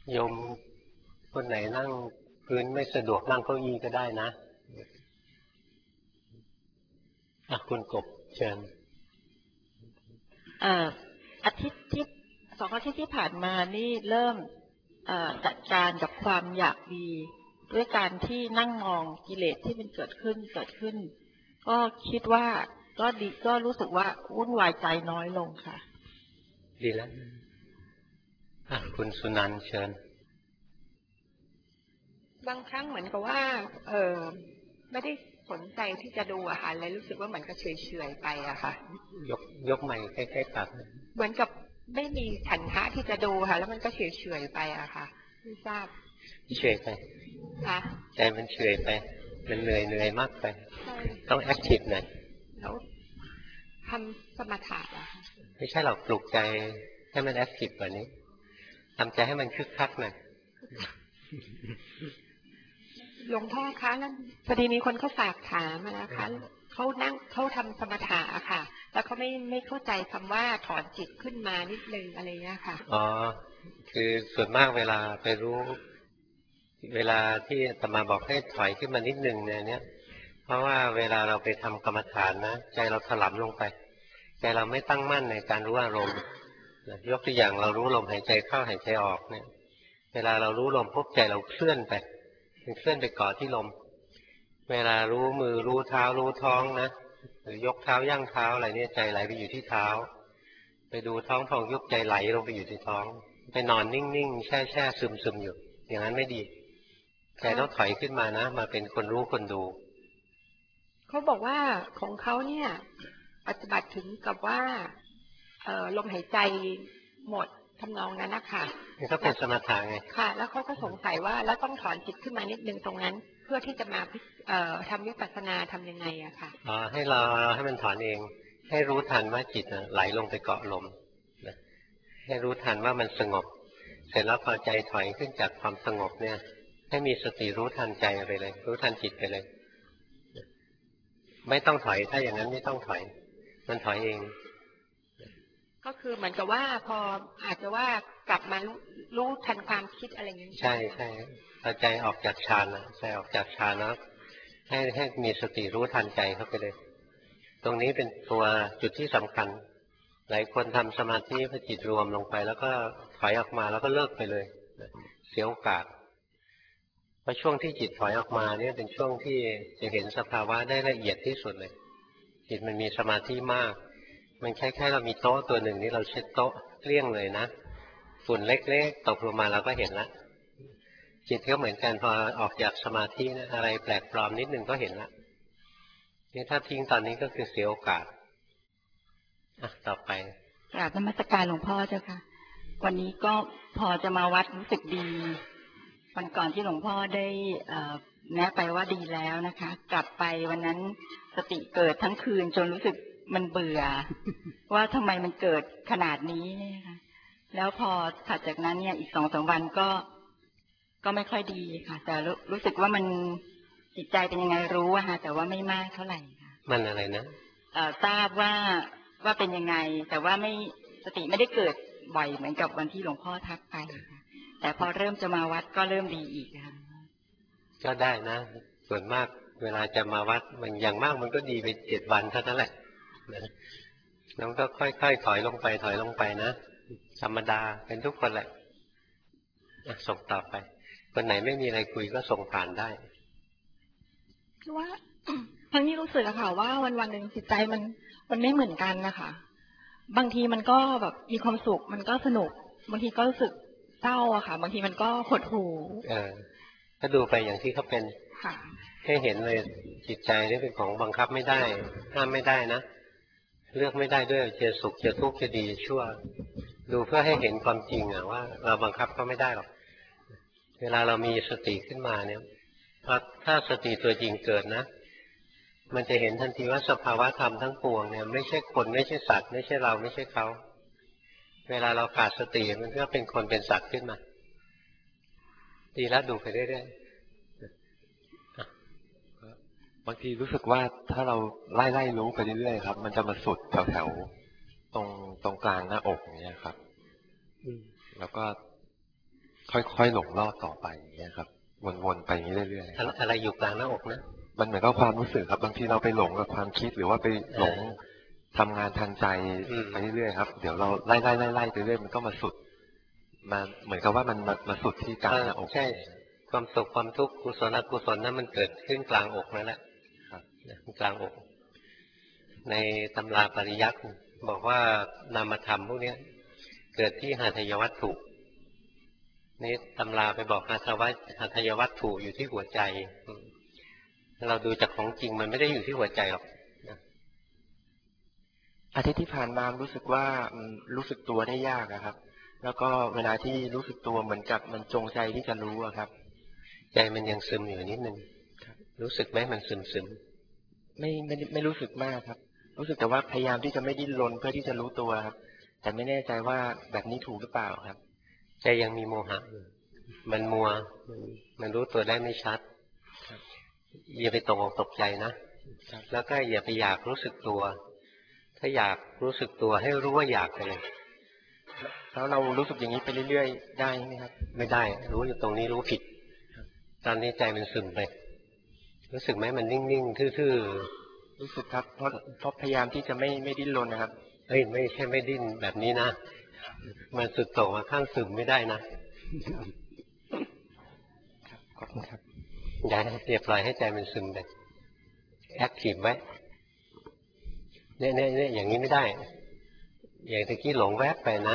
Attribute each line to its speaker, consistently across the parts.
Speaker 1: โยมคนไหนนั่งพื้นไม่สะดวกนั่งเก้าอี้ก็ได้นะคุณกบเชิญ
Speaker 2: อาทิตย์ที่2 อาทิตย์ที่ผ่านมานี่เริ่มจัดการกับความอยากดีด้วยการที่นั่งมองกิเลสที่มันเกิดขึ้นก็คิดว่าก็ดีก็รู้สึกว่าวุ่นวายใจน้อยลงค่ะ
Speaker 1: ดีแล้วคุณสุนันท์เชิญ
Speaker 3: บางครั้งเหมือนกับว่าไม่ได้สนใจที่จะดูอาหารเลยรู้สึกว่าเหมือนกับเฉยๆไปอะค่ะ
Speaker 1: ยกใหม่ใกล้ๆปาก
Speaker 3: เหมือนกับไม่มีฉันทะที่จะดูค่ะแล้วมันก็เฉยๆไปอะค่ะไม่ทราบ
Speaker 1: เฉยไป
Speaker 3: ค่ะ
Speaker 1: ใจมันเฉยไปมันเหนื่อยมากไปต้องแอคทีฟหน่อย
Speaker 3: แล้วทำสมถะอะค่ะ
Speaker 1: ไม่ใช่หรอกปลุกใจให้มันแอคทีฟกว่านี้ทำใจให้มันคึกคักหน่อย
Speaker 3: หลวงพ่อคะนั่นพอดีมีคนเขาฝากถามนะคะเขาทำสมถะค่ะแล้วเขาไม่เข้าใจคำว่าถอนจิตขึ้นมานิดนึงอะไรเงี้ยค่ะ
Speaker 1: อ๋อคือส่วนมากเวลาไปรู้เวลาที่อาตมาบอกให้ถอยขึ้นมานิดนึงเนี่ยเพราะว่าเวลาเราไปทำกรรมฐานนะใจเราถลำลงไปใจเราไม่ตั้งมั่นในการรู้อารมณ์ยกตัวอย่างเรารู้ลมหายใจเข้าหายใจออกเนี่ยเวลาเรารู้ลมปุ๊บใจเราเคลื่อนไปเคลื่อนไปเกาะที่ลมเวลารู้มือรู้เท้ารู้ท้องนะหรือยกเท้าย่างเท้าอะไรเนี่ยใจไหลไปอยู่ที่เท้าไปดูท้องพองยุบใจไหลลงไปอยู่ที่ท้องไปนอนนิ่งๆแช่ซึมอยู่อย่างนั้นไม่ดีใจต้องถอยขึ้นมานะมาเป็นคนรู้คนดู
Speaker 3: เขาบอกว่าของเขาเนี่ยปฏิบัติถึงกับว่าลมหายใจหมดทำนองนั้นนะคะ
Speaker 1: นี่ก็เป็นสมถะไง
Speaker 3: ค่ะแล้วเขาก็สงสัยว่าแล้วต้องถอนจิตขึ้นมานิดนึงตรงนั้นเพื่อที่จะมาทำวิปัสสนาทำยังไงอะค่ะ
Speaker 1: ให้เราให้มันถอนเองให้รู้ทันว่าจิตไหลลงไปเกาะลมให้รู้ทันว่ามันสงบเสร็จแล้วพอใจถอยขึ้นจากความสงบเนี่ยให้มีสติรู้ทันใจไปเลยรู้ทันจิตไปเลยไม่ต้องถอยถ้าอย่างนั้นไม่ต้องถอยมันถอยเอง
Speaker 3: ก็คือเหมือนกับว่าพออาจจะว่ากลับมารู้ทันความคิดอะไรอย่างนี้
Speaker 1: ใช่พอใจออกจากฌานนะใจออกจากฌานนะให้มีสติรู้ทันใจเข้าไปเลยตรงนี้เป็นตัวจุดที่สำคัญหลายคนทำสมาธิพอจิตรวมลงไปแล้วก็ถอยออกมาแล้วก็เลิกไปเลยเสียโอกาสเพราะช่วงที่จิตถอยออกมาเนี่ยเป็นช่วงที่จะเห็นสภาวะได้ละเอียดที่สุดเลยจิตมันมีสมาธิมากมันคล้ายๆเรามีโต๊ะตัวหนึ่งนี่เราเช็ดโต๊ะเกลี้ยงเลยนะฝุ่นเล็กๆตกลงมาเราก็เห็นละจิตก็เหมือนกันพอออกจากสมาธินะอะไรแปลกปลอมนิดนึงก็เห็นละนี่ถ้าทิ้งตอนนี้ก็คือเสียโอกาสต่อไป
Speaker 2: กราบนมัสการหลวงพ่อเจ้าค่ะวันนี้ก็พอจะมาวัดรู้สึกดีวันก่อนที่หลวงพ่อได้แนะไปว่าดีแล้วนะคะกลับไปวันนั้นสติเกิดทั้งคืนจนรู้สึกมันเบื่อว่าทำไมมันเกิดขนาดนี้เนี่ยค่ะแล้วพอถัดจากนั้นเนี่ยอีก2-3 วันก็ไม่ค่อยดีค่ะแต่รู้สึกว่ามันจิตใจเป็นยังไงรู้อะค่ะแต่ว่าไม่มากเท่าไหร่ค่ะ
Speaker 1: มันอะไรนะ
Speaker 2: ทราบว่าเป็นยังไงแต่ว่าไม่สติไม่ได้เกิดบ่อยเหมือนกับวันที่หลวงพ่อทักไปแต่พอเริ่มจะมาวัดก็เริ่มดีอีกค่ะ
Speaker 1: ก็ได้นะส่วนมากเวลาจะมาวัดมันอย่างมากมันก็ดีไป7 วันเท่านั้นแหละแล้วก็ค่อยๆถอยลงไปนะธรรมดาเป็นทุกคนแหละส่งต่อไปคนไหนไม่มีอะไรคุยก็ส่งผ่านได้
Speaker 4: คือว่าทั้งนี้รู้สึกอะค่ะว่าวันหนึ่งจิตใจมันไม่เหมือนกันนะคะบางทีมันก็แบบมีความสุขมันก็สนุกบางทีก็รู้สึกเศร้าอะค่ะบางทีมันก็หดหู่
Speaker 1: ก็ดูไปอย่างที่เขาเป็นให้เห็นเลยจิตใจนี่เป็นของบังคับไม่ได้ห้ามไม่ได้นะเลือกไม่ได้ด้วยจะสุขจะทุกข์จะดีชั่วดูเพื่อให้เห็นความจริงอะว่าเราบังคับเขาไม่ได้หรอกเวลาเรามีสติขึ้นมาเนี่ยถ้าสติตัวจริงเกิดนะมันจะเห็นทันทีว่าสภาวะธรรมทั้งปวงเนี่ยไม่ใช่คนไม่ใช่สัตว์ไม่ใช่เราไม่ใช่เขาเวลาเราขาดสติมันก็เป็นคนเป็นสัตว์ขึ้นมาดีแล้วดูไปเรื่อย
Speaker 5: ๆบางทีรู้สึกว่าถ้าเราไล่รู้ไปเรื่อยๆครับมันจะมาสุดแถวตรงกลางหน้าอกเนี่ยครับแล้วก็ค่อยๆหลงรอบต่อไปอย่างเงี้ยครับวนๆไปอย่างนี้เรื่อยๆ
Speaker 1: อะไรอยู่กลางหน้าอกนะ
Speaker 5: มันเหมือนกับความรู้สึกครับบางทีเราไปหลงกับความคิดหรือว่าไปหลงทำงานทางใจไปเรื่อยๆครับเดี๋ยวเราไล่ไปเรื่อยมันก็มาสุดมาเหมือนกับว่ามันมาสุดที่กลางหน้าอก
Speaker 1: ใช่ความสุขความทุกข์กุศลอกุศลนั้นมันเกิดขึ้นกลางอกนั่นแหละกลางอก ในตำราปริยัติบอกว่านามธรรมพวกนี้เกิดที่หาทายวัตถุนี่ตำราไปบอกหาทายวัตถุอยู่ที่หัวใจเราดูจากของจริงมันไม่ได้อยู่ที่หัวใจหรอก
Speaker 6: อาทิตย์ที่ผ่านมารู้สึกว่ารู้สึกตัวได้ยากครับแล้วก็เวลาที่รู้สึกตัวเหมือนกับมันจงใจที่จะรู้ครับ
Speaker 1: ใจมันยังซึมอยู่นิดนึงรู้สึกไหมมันซึม
Speaker 6: ไม่รู้สึกมากครับรู้สึกแต่ว่าพยายามที่จะไม่ดิ้นรนเพื่อที่จะรู้ตัวครับแต่ไม่แน่ใจว่าแบบนี้ถูกหรือเปล่าครับ
Speaker 1: ใจยังมีโมหะมันมัวมันรู้ตัวได้ไม่ชัดอย่าไปตกอกตกใจนะแล้วก็อย่าไปอยากรู้สึกตัวถ้าอยากรู้สึกตัวให้รู้ว่าอยากไปเลย
Speaker 6: แล้วเรารู้สึกอย่างนี้ไปเรื่อยๆได้ไหมครับ
Speaker 1: ไม่ได้รู้อยู่ตรงนี้รู้ผิดตอนนี้ใจมันซึมไปรู้สึกไหมมันนิ่งๆทื่อ
Speaker 6: ๆรู้สึกครับเพราะพยายามที่จะไม่ดิ้นรนนะครับ
Speaker 1: ไม่ใช่ไม่ดิ้นแบบนี้นะมันสุดโต่งมาข้างซึมไม่ได้นะ
Speaker 6: ขอบคุณครับ
Speaker 1: อย่าปล่อยให้ใจมันซึมไปแอคทีฟไว้เนี่ยอย่างนี้ไม่ได้อย่างตะกี้หลงแวบไปนะ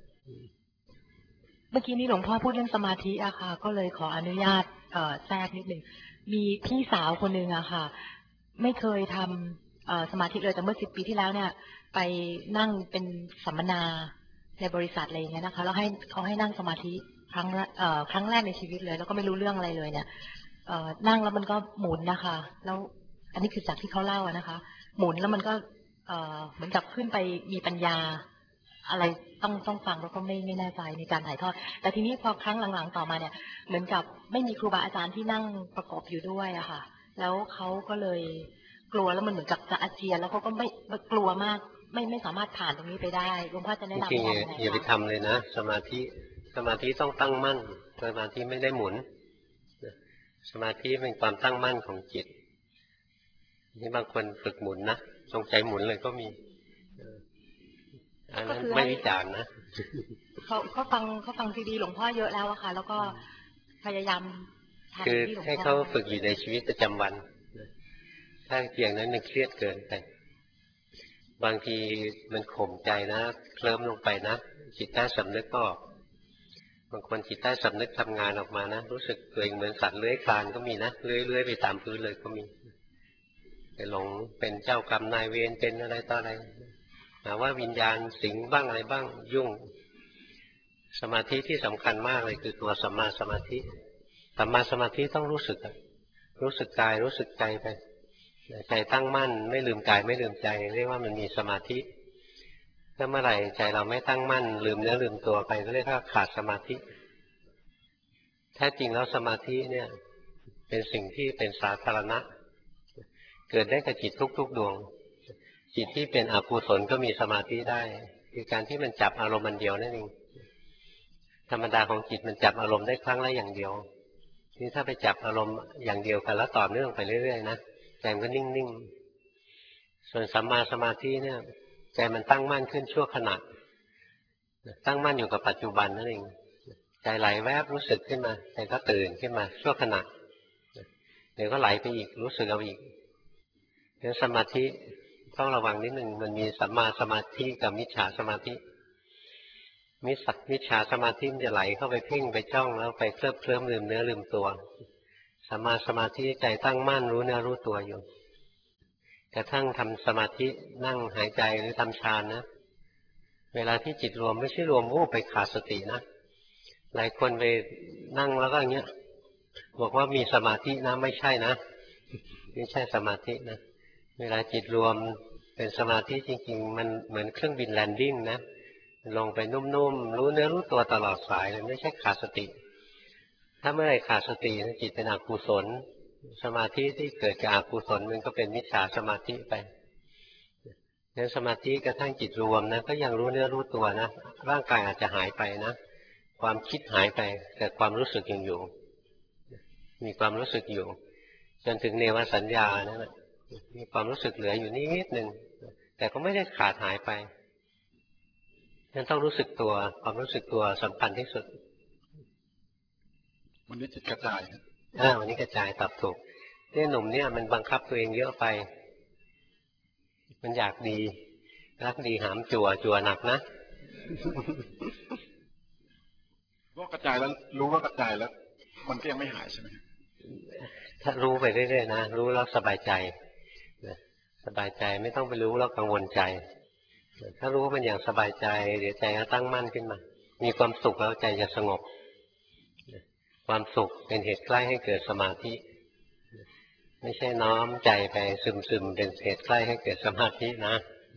Speaker 7: เมื่อกี้นี้หลวงพ่อพูดเรื่องสมาธิอะค่ะก็เลยขออนุญาตแทรกนิดหนึ่งมีพี่สาวคนหนึ่งอะค่ะไม่เคยทำสมาธิเลยแต่เมื่อ10 ปีที่แล้วเนี่ยไปนั่งเป็นสัมมนาในบริษัทอะไรอย่างเงี้ยนะคะแล้วเขาให้นั่งสมาธิครั้งแรกในชีวิตเลยแล้วก็ไม่รู้เรื่องอะไรเลยเนี่ยนั่งแล้วมันก็หมุนนะคะแล้วอันนี้คือจากที่เขาเล่าอะนะคะหมุนแล้วมันก็เหมือนกับขึ้นไปมีปัญญาอะไรต้องฟังแล้วก็ไม่แน่ใจในการถ่ายทอดแต่ทีนี้พอครั้งหลังๆต่อมาเนี่ยเหมือนกับไม่มีครูบาอาจารย์ที่นั่งประกอบอยู่ด้วยอะค่ะแล้วเขาก็เลยกลัวแล้วมันเหมือนกับจะอาเจียนแล้วเขาก็ไม่กลัวมากไม่สามารถผ่านตรงนี้ไปได้หลวงพ่อจะแนะนำยังไง
Speaker 1: อย่าไปทำเลยนะสมาธิต้องตั้งมั่นสมาธิไม่ได้หมุนสมาธิเป็นความตั้งมั่นของจิตนี่บางคนฝึกหมุนนะจงใจหมุนเลยก็มีอันนั้นไม่วิจารณ์นะ
Speaker 7: เขาฟังซีดีหลวงพ่อเยอะแล้วอะค่ะแล้วก็พยายาม
Speaker 1: คือให้เขาฝึกอยู่ในชีวิตประจำวันถ้าเพียงนั้นมันเครียดเกินไปบางทีมันข่มใจนะเคลิ้มลงไปนะจิตใต้สำนึกก็บางคนจิตใต้สำนึกทำงานออกมานะรู้สึกตัวเองเหมือนสัตว์เลื้อยคลานก็มีนะเลื้อยไปตามพื้นเลยก็มีไปหลงเป็นเจ้ากรรมนายเวรเป็นอะไรต่ออะไรว่าวิญญาณสิงบ้างอะไรบ้างยุ่งสมาธิที่สำคัญมากเลยคือตัวสัมมาสมาธิสัมมาสมาธิต้องรู้สึกกายรู้สึกใจไปใจตั้งมั่นไม่ลืมกายไม่ลืมใจเรียกว่ามันมีสมาธิถ้าเมื่อไหร่ใจเราไม่ตั้งมั่นลืมเนื้อลืมตัวไปก็เรียกว่าขาดสมาธิแท้จริงแล้วสมาธิเนี่ยเป็นสิ่งที่เป็นสาธารณะเกิดได้กับจิตทุกดวงจิตที่เป็นอกุศลก็มีสมาธิได้คือการที่มันจับอารมณ์มันเดียวนั่นเองธรรมดาของจิตมันจับอารมณ์ได้ครั้งละอย่างเดียวนี่ถ้าไปจับอารมณ์อย่างเดียวกันแล้วต่อเนื่องไปเรื่อยๆนะใจมันก็นิ่งๆส่วนสัมมาสมาธิเนี่ยใจมันตั้งมั่นขึ้นชั่วขณะตั้งมั่นอยู่กับปัจจุบันนั่นเองใจไหลแวบรู้สึกขึ้นมาใจก็ตื่นขึ้นมาชั่วขณะเดี๋ยวก็ไหลไปอีกรู้สึกเอาอีกเรื่องสมาธิต้องระวังนิดหนึ่งมันมีสัมมาสมาธิกับมิจฉาสมาธิมิจฉาสมาธิมันจะไหลเข้าไปเพ่งไปจ้องแล้วไปเคลิ้มลืมเนื้อลืมตัวสัมมาสมาธิใจตั้งมั่นรู้เนื้อรู้ตัวอยู่กระทั่งทำสมาธินั่งหายใจหรือทำฌานนะเวลาที่จิตรวมไม่ใช่รวมไปขาดสตินะหลายคนไปนั่งแล้วก็อย่างเงี้ยบอกว่ามีสมาธินะไม่ใช่นะไม่ใช่สมาธินะเวลาจิตรวมเป็นสมาธิจริงๆมันเหมือนเครื่องบินแลนดิ้งนะลงไปนุ่มๆรู้เนื้อรู้ตัวตลอดสายเลยไม่ใช่ขาดสติถ้าเมื่อไหร่ขาดสติจิตเป็นอกุศลสมาธิที่เกิดจากอกุศลมันก็เป็นมิจฉาสมาธิไปงั้นสมาธิกระทั่งจิตรวมนะก็ยังรู้เนื้อรู้ตัวนะร่างกายอาจจะหายไปนะคความคิดหายไปแต่ความรู้สึกยังอยู่มีความรู้สึกอยู่จนถึงเนวสัญญานั่นแหละมีความรู้สึกเหลืออยู่นิดนึงแต่ก็ไม่ได้ขาดหายไปนั่นต้องรู้สึกตัวความรู้สึกตัวสำคัญที่สุด
Speaker 8: วันนี้จิตกระจาย
Speaker 1: วันนี้กระจายตอบถูกเนี่ยหนุ่มเนี่ยมันบังคับตัวเองเยอะไปมันอยากดีรักดีหามจั่วหนักนะ
Speaker 8: ก็กระจายแล้วรู้ว่ากระจายแล้วมันก็ยังไม่หายใช่ไหม
Speaker 1: ถ้ารู้ไปเรื่อยๆนะรู้แล้วสบายใจสบายใจไม่ต้องไปรู้แล้วกังวลใจถ้ารู้มันอย่างสบายใจเดี๋ยวใจก็ตั้งมั่นขึ้นมามีความสุขแล้วใจจะสงบความสุขเป็นเหตุใกล้ให้เกิดสมาธิไม่ใช่น้อมใจไปซึมๆเป็นเหตุใกล้ให้เกิดสมาธินะ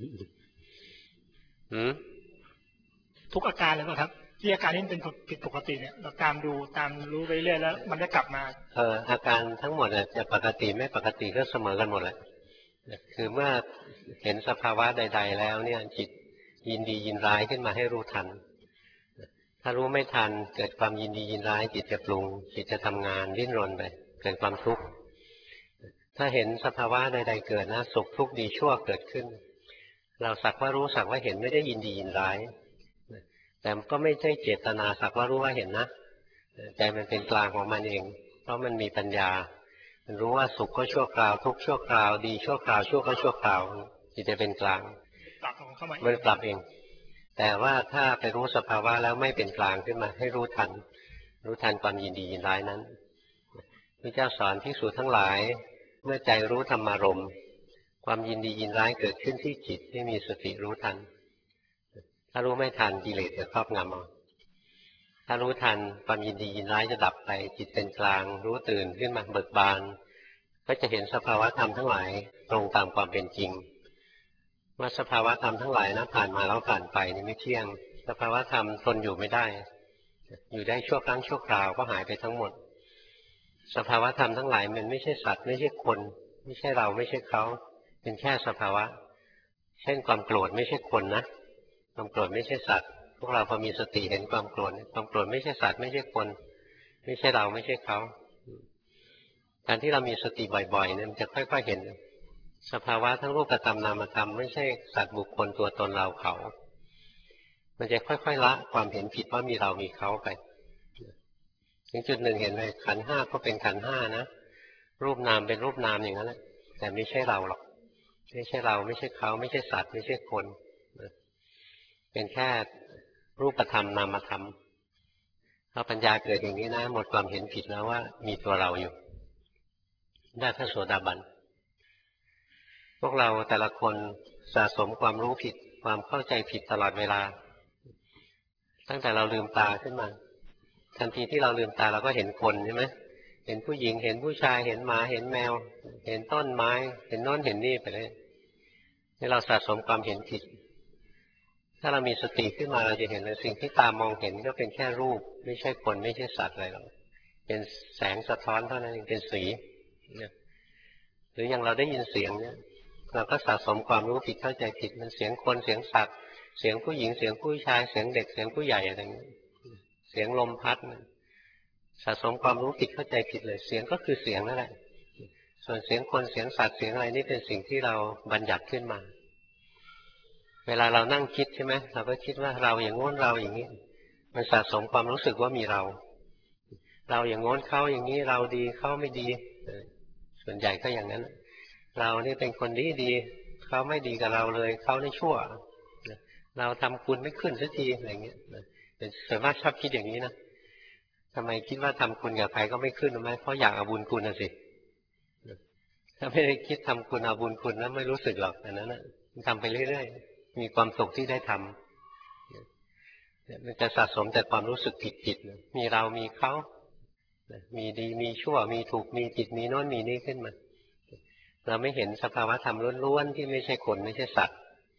Speaker 9: ทุกอาการเลยป่ะครับที่อาการนี้เป็นผิดปกติเนี่ยเราตามรู้ไปเรื่อยแล้วมันจะกลับมา
Speaker 1: อาการทั้งหมดจะปกติไม่ปกติก็เสมอกันหมดแหละคือเมื่อเห็นสภาวะใดๆแล้วเนี่ยจิตยินดียินร้ายขึ้นมาให้รู้ทันถ้ารู้ไม่ทันเกิดความยินดียินร้ายจิตจะปรุงจิตจะทำงานดิ้นรนไปเกิดความทุกข์ถ้าเห็นสภาวะใดๆเกิดนะสุขทุกข์ดีชั่วเกิดขึ้นเราสักว่ารู้สักว่าเห็นไม่ได้ยินดียินร้ายแต่ก็ไม่ใช่เจตนาสักว่ารู้ว่าเห็นนะใจมันเป็นกลางของมันเองเพราะมันมีปัญญามันรู้ว่าสุขก็ชั่วคราวทุกข์ชั่วคราวดีชั่วคราวชั่วก็ชั่วคราวจิตจะเป็นกลางมันปรับเองแต่ว่าถ้าไปรู้สภาวะแล้วไม่เป็นกลางขึ้นมาให้รู้ทันความยินดียินร้ายนั้นพระเจ้าสอนภิกษุทั้งหลายเมื่อใจรู้ธรรมารมณ์ความยินดียินร้ายเกิดขึ้นที่จิตให้มีสติรู้ทันถ้ารู้ไม่ทันกิเลสจะครอบงำเอาถ้ารู้ทันความยินดียินร้ายจะดับไปจิตเป็นกลางรู้ตื่นขึ้นมาเบิกบานก็จะเห็นสภาวะธรรมทั้งหลายตรงตามความเป็นจริงว่าสภาวะธรรมทั้งหลายนะผ่านมาแล้วผ่านไปนี่ไม่เที่ยงสภาวะธรรมทนอยู่ไม่ได้อยู่ได้ชั่วครั้งชั่วคราวก็หายไปทั้งหมดสภาวะธรรมทั้งหลายมันไม่ใช่สัตว์ไม่ใช่คนไม่ใช่เราไม่ใช่เขาเป็นแค่สภาวะเช่นความโกรธไม่ใช่คนนะความโกรธไม่ใช่สัตว์พวกเราพอมีสติเห็นความโกรธไม่ใช่สัตว์ไม่ใช่คนไม่ใช่เราไม่ใช่เขาการที่เรามีสติบ่อยๆเนี่ยมันจะค่อยๆเห็นสภาวะทั้งรูปธรรมนามธรรมไม่ใช่สัตว์บุคคลตัวตนเราเขามันจะค่อยๆละความเห็นผิดว่ามีเรามีเขาไปถึงจุดหนึ่งเห็นเลยขันธ์ห้าก็เป็นขันธ์ห้านะรูปนามเป็นรูปนามอย่างนั้นแหละแต่ไม่ใช่เราหรอกไม่ใช่เราไม่ใช่เขาไม่ใช่สัตว์ไม่ใช่คนเป็นแค่รูปธรรมนามธรรมพอปัญญาเกิดอย่างนี้นะหมดความเห็นผิดแล้วว่ามีตัวเราอยู่ได้พระโสดาบันพวกเราแต่ละคนสะสมความรู้ผิดความเข้าใจผิดตลอดเวลาตั้งแต่เราลืมตาขึ้นมาทันทีที่เราลืมตาเราก็เห็นคนใช่ไหมเห็นผู้หญิงเห็นผู้ชายเห็นหมาเห็นแมวเห็นต้นไม้เห็นโน้นเห็นนี่ไปเลยนี่เราสะสมความเห็นผิดถ้าเรามีสติขึ้นมาเราจะเห็นเลยสิ่งที่ตามองเห็นก็เป็นแค่รูปไม่ใช่คนไม่ใช่สัตว์อะไรหรอกเป็นแสงสะท้อนเท่านั้นเองเป็นสีหรืออย่างเราได้ยินเสียงเนี่ยเราก็สะสมความรู้ผิดเข้าใจผิดมันเสียงคนเสียงสัตว์เสียงผู้หญิงเสียงผู้ชายเสียงเด็กเสียงผู้ใหญ่อะไรอย่างนี้เสียงลมพัดสะสมความรู้ผิดเข้าใจผิดเลยเสียงก็คือเสียงนั่นแหละส่วนเสียงคนเสียงสัตว์เสียงอะไรนี่เป็นสิ่งที่เราบัญญัติขึ้นมาเวลาเรานั่งคิดใช่ไหมเราก็คิดว่าเราอย่างโน้นเราอย่างนี้มันสะสมความรู้สึกว่ามีเราอย่างโน้นเขาอย่างนี้เราดีเขาไม่ดีส่วนใหญ่ก็อย่างนั้นเรานี่เป็นคนดีเขาไม่ดีกับเราเลยเขานี่ชั่วเราทำคุณไม่ขึ้นสักทีอะไรเงี้ยเป็นส่วนมากชอบคิดอย่างนี้นะทำไมคิดว่าทำคุณกับใครก็ไม่ขึ้นไหมเพราะอยากเอาบุญคุณนะสิถ้าไม่ได้คิดทำคุณเอาบุญคุณแล้วไม่รู้สึกหรอกอันนั้นนะทำไปเรื่อยๆมีความสุขที่ได้ทำมันจะสะสมแต่ความรู้สึกผิดๆมีเรามีเขามีดีมีชั่วมีถูกมีผิดมีโน้นมีนี่ขึ้นมาเราไม่เห็นสภาวะธรรมล้วนๆที่ไม่ใช่คนไม่ใช่สัตว์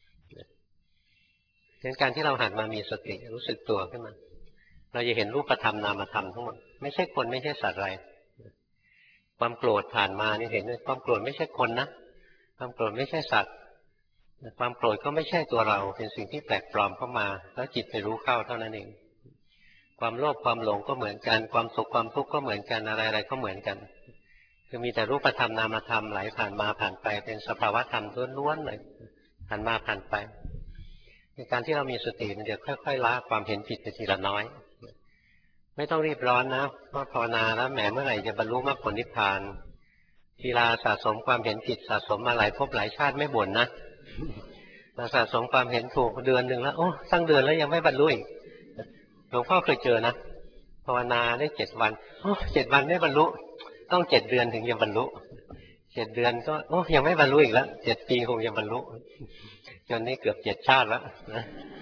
Speaker 1: ดังนั้นการที่เราหันมามีสติรู้สึกตัวขึ้นมาเราจะเห็นรูปธรรมนามธรรมทั้งหมดไม่ใช่คนไม่ใช่สัตว์อะไรความโกรธผ่านมานี่เห็นเลยความโกรธไม่ใช่คนนะความโกรธไม่ใช่สัตว์ความโกรธก็ไม่ใช่ตัวเราเป็นสิ่งที่แปลกปลอมเข้ามาแล้วจิตไปรู้เข้าเท่านั้นเองความโลภความหลงก็เหมือนกันความสุขความทุกข์ก็เหมือนกันอะไรๆก็เหมือนกันคือมีแต่รูปธรรมนามธรรมไหลผ่านมาผ่านไปเป็นสภาวะธรรมล้วนๆเลยผ่านมาผ่านไปในการที่เรามีสติมันจะค่อยๆละความเห็นผิดไปทีละน้อยไม่ต้องรีบร้อนนะเพราะภาวนาแล้วแหมเมื่อไหร่จะบรรลุมรรคผลนิพพานทีลาสะสมความเห็นผิดสะสมมาหลายภพหลายชาติไม่บ่นนะเราสะสมความเห็นถูกเดือนหนึ่งแล้วโอ้ตั้งเดือนแล้วยังไม่บรรลุอีกหลวงพ่อเคยเจอนะภาวนาได้7 วันโอ้7 วันไม่บรรลุต้อง7 เดือนถึงจะบรรลุ7 เดือนก็โอ้ยังไม่บรรลุอีกแล้ว7 ปีคงจะบรรลุจนนี้เกือบ7 ชาติแล้วนะ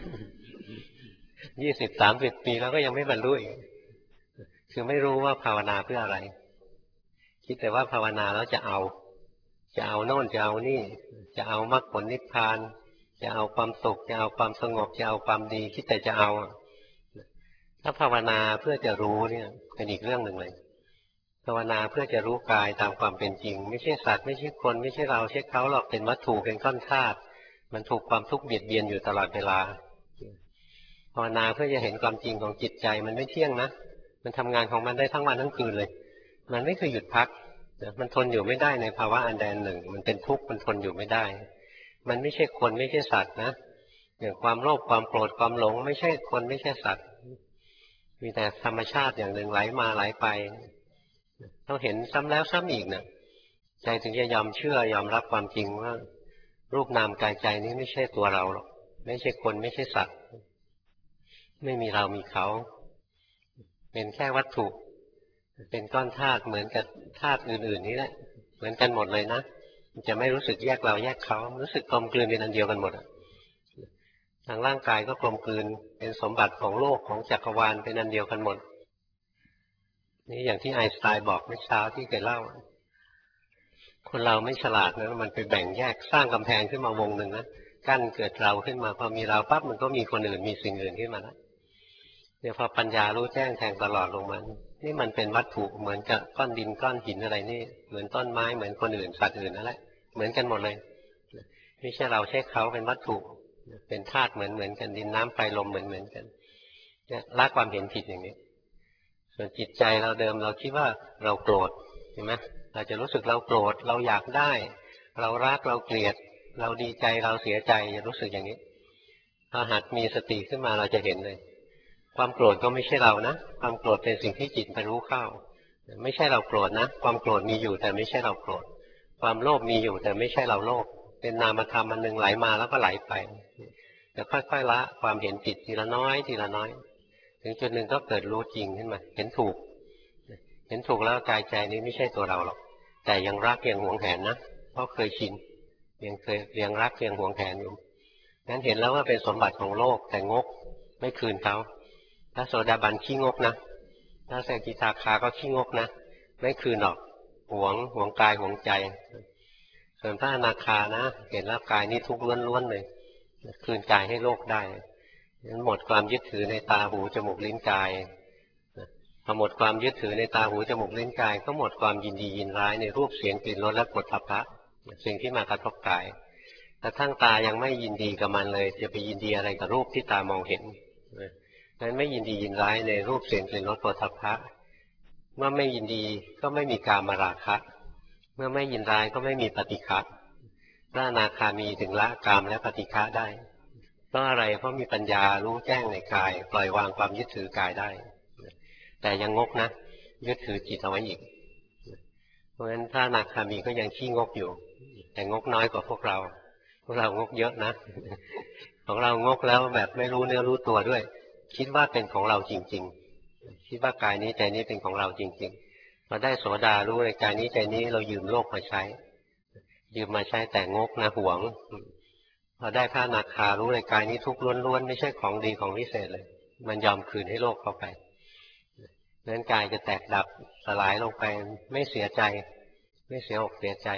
Speaker 1: 20-30 ปีแล้วก็ยังไม่บรรลุอีกคือไม่รู้ว่าภาวนาเพื่ออะไรคิดแต่ว่าภาวนาแล้วจะเอาโน่นจะเอานี่จะเอามรรคผลนิพพานจะเอาความสุขจะเอาความสงบจะเอาความดีคิดแต่จะเอาถ้าภาวนาเพื่อจะรู้เนี่ยเป็นอีกเรื่องหนึ่งเลยภาวนาเพื่อจะรู้กายตามความเป็นจริงไม่ใช่สัตว์ไม่ใช่คนไม่ใช่เราใช่เขาหรอกเป็นวัตถุเป็นก้อนธาตุมันถูกความทุกข์เบียดเบียนอยู่ตลอดเวลาภาวนาเพื่อจะเห็นความจริงของจิตใจมันไม่เที่ยงนะมันทำงานของมันได้ทั้งวันทั้งคืนเลยมันไม่เคยหยุดพักมันทนอยู่ไม่ได้ในภาวะอันใดอันหนึ่งมันเป็นทุกข์มันทนอยู่ไม่ได้มันไม่ใช่คนไม่ใช่สัตว์นะอย่างความโลภความโกรธความหลงไม่ใช่คนไม่ใช่สัตว์มีแต่ธรรมชาติอย่างหนึ่งไหลมาไหลไปต้องเห็นซ้ำแล้วซ้ำอีกนะใจถึงจะยอมเชื่อยอมรับความจริงว่ารูปนามกายใจนี้ไม่ใช่ตัวเราหรอกไม่ใช่คนไม่ใช่สัตว์ไม่มีเรามีเขาเป็นแค่วัตถุเป็นก้อนธาตุเหมือนกับธาตุอื่นๆนี้แหละเหมือนกันหมดเลยนะจะไม่รู้สึกแยกเราแยกเขารู้สึกกลมกลืนเป็นอันเดียวกันหมดทางร่างกายก็กลมกลืนเป็นสมบัติของโลกของจักรวาลเป็นอันเดียวกันหมดนี่อย่างที่ไอน์สไตน์บอกเมื่อเช้าที่เคยเล่าคนเราไม่ฉลาดนะมันไปแบ่งแยกสร้างกำแพงขึ้นมาวงหนึ่งนะกั้นเกิดเราขึ้นมาพอมีเราปั๊บมันก็มีคนอื่นมีสิ่งอื่นขึ้นมาแล้วเดี๋ยวพอปัญญารู้แจ้งแทงตลอดลงมานี่มันเป็นวัตถุเหมือนกับก้อนดินก้อนหินอะไรนี่เหมือนต้นไม้เหมือนคนอื่นสัตว์อื่นนั่นแหละเหมือนกันหมดเลยไม่ใช่เราใช่เขาเป็นวัตถุเป็นธาตุเหมือนกันดินน้ำไฟลมเหมือนกันเนี่ยละความเห็นผิดอย่างนี้ส่วนจิตใจเราเดิมเราคิดว่าเราโกรธเห็นไหมเราจะรู้สึกเราโกรธเราอยากได้เรารักเราเกลียดเราดีใจเราเสียใจจะรู้สึกอย่างนี้พอหัดมีสติขึ้นมาเราจะเห็นเลยความโกรธก็ไม่ใช่เรานะความโกรธเป็นสิ่งที่จิตไปรู้เข้าไม่ใช่เราโกรธนะความโกรธมีอยู่แต่ไม่ใช่เราโกรธความโลภมีอยู่แต่ไม่ใช่เราโลภเป็นนามธรรมอันหนึ่งไหลมาแล้วก็ไหลไปจะค่อยๆละความเห็นผิดทีละน้อยทีละน้อยถึงจุดหนึ่งก็เกิดรู้จริงขึ้นมาเห็นถูกแล้วกายใจนี้ไม่ใช่ตัวเราหรอกแต่ยังรักยังหวงแหนนะเพราะเคยชินยังรักยังหวงแหนอยู่งั้นเห็นแล้วว่าเป็นสมบัติของโลกแต่งกไม่คืนเขาถ้าโสดาบันขี้งกนะถ้าสกิทาคาก็ขี้งกนะไม่คืนหรอกหวงกายหวงใจส่วนพระอนาคานะเห็นแล้วกายนี้ทุกข์ล้วนๆเลยคืนกายให้โลกได้นั้นหมดความยึดถือในตาหูจมูกลิ้นกายพอหมดความยึดถือในตาหูจมูกลิ้นกายก็หมดความยินดียินร้ายในรูปเสียงกลิ่นรสและโผฏฐัพพะสิ่งที่มากระทบกายแต่ทั้งตายังไม่ยินดีกับมันเลยจะไปยินดีอะไรกับรูปที่ตามองเห็นนั้นไม่ยินดียินร้ายในรูปเสียงกลิ่นรสโผฏฐัพพะเมื่อไม่ยินดีก็ไม่มีกามราคะเมื่อไม่ยินร้ายก็ไม่มีปฏิฆะพระอนาคามีถึงละกามและปฏิฆะได้เพราะอะไรเพราะมีปัญญารู้แจ้งในกายปล่อยวางความยึดถือกายได้แต่ยังงกนะยึดถือจิตเอาไว้อีกเพราะฉะนั้นพระอนาคามีก็ยังขี้งกอยู่แต่งกน้อยกว่าพวกเรางกเยอะนะของเรางกแล้วแบบไม่รู้เนื้อรู้ตัวด้วยคิดว่าเป็นของเราจริงๆคิดว่ากายนี้ใจนี้เป็นของเราจริงๆพอได้โสดารู้เลยกายนี้ใจนี้เรายืมโลกมาใช้แต่งกนะหวงพอได้พระอนาคารู้เลยกายนี้ทุกข์ล้วนๆไม่ใช่ของดีของวิเศษเลยมันยอมคืนให้โลกเข้าไปนั้นกายจะแตกดับสลายลงไปไม่เสียใจไม่เสียอกเสียใจ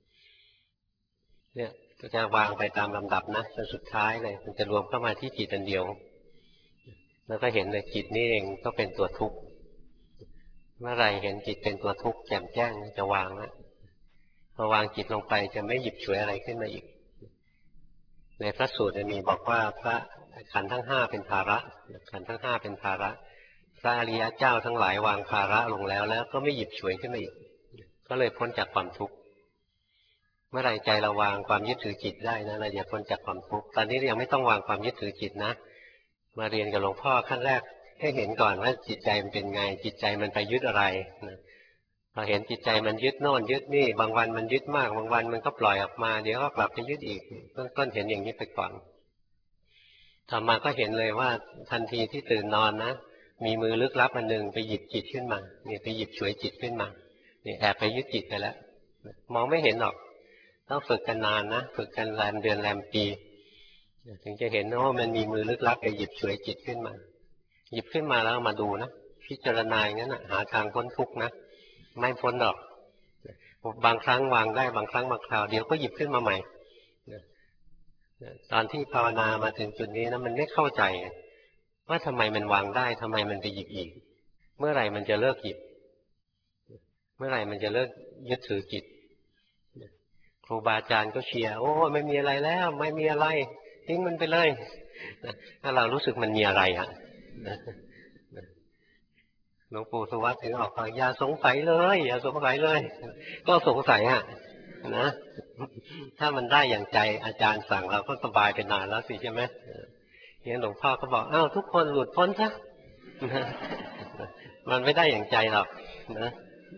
Speaker 1: เนี่ยก็จะวางไปตามลำดับนะจนสุดท้ายเลยมันจะรวมเข้ามาที่จิตอันเดียวแล้วก็เห็นเลยจิตนี่เองก็เป็นตัวทุกข์เมื่อไรเห็นจิตเป็นตัวทุกข์แจ่มแจ้งจะวางแล้วพอวางจิตลงไปจะไม่หยิบฉวยอะไรขึ้นมาอีกในพระสูตรมีบอกว่าพระขันธ์ทั้ง5เป็นภาระขันธ์ทั้ง5เป็นภาระพระอริยเจ้าทั้งหลายวางภาระลงแล้วก็ไม่หยิบฉวยขึ้นมาอีกก็เลยพ้นจากความทุกข์เมื่อไรใจเราวางความยึดถือจิตได้นะเราจะพ้นจากความทุกข์ตอนนี้ยังไม่ต้องวางความยึดถือจิตนะมาเรียนกับหลวงพ่อขั้นแรกให้เห็นก่อนว่าจิตใจมันเป็นไงจิตใจมันไปยึดอะไรนะพอเห็นจิตใจมันยึดโน่นยึดนี่บางวันมันยึดมากบางวันมันก็ปล่อยออกมาเดี๋ยวก็กลับไปยึดอีกเบื้องต้นเห็นอย่างนี้ไปก่อนต่อมาก็เห็นเลยว่าทันทีที่ตื่นนอนนะมีมือลึกลับอันหนึ่งไปหยิบจิตขึ้นมาเนี่ยไปหยิบฉวยจิตขึ้นมาเนี่ยแอบไปยึดจิตไปแล้วมองไม่เห็นหรอกต้องฝึกกันนานนะฝึกกันแรมเดือนแรมปีถึงจะเห็นว่ามันมีมือลึกลับไปหยิบฉวยจิตขึ้นมาหยิบขึ้นมาแล้วมาดูนะพิจารณาอย่างนั้นหาทางพ้นทุกข์นะไม่พ้นหรอกบางครั้งวางได้บางครั้งบางคราวเดี๋ยวก็หยิบขึ้นมาใหม่ตอนที่ภาวนามาถึงจุดนี้นะมันไม่เข้าใจว่าทำไมมันวางได้ทำไมมันไปหยิบอีกเมื่อไหร่มันจะเลิกหยิบเมื่อไหร่มันจะเลิกยึดถือจิตครูบาอาจารย์ก็เชียร์โอ้ไม่มีอะไรแล้วไม่มีอะไรทิ้งมันไปเลยถ้าเรารู้สึกมันมีอะไรหลวงปู่สุวัตถึงออกมาอย่าสงสัยเลยอย่าสงสัยเลยก็สงสัยนะถ้ามันได้อย่างใจอาจารย์สั่งเราก็สบายไปนานแล้วสิใช่ไหมเนี่ยหลวงพ่อก็บอกอ้าวทุกคนหลุดพ้นซะมันไม่ได้อย่างใจหรอกนะ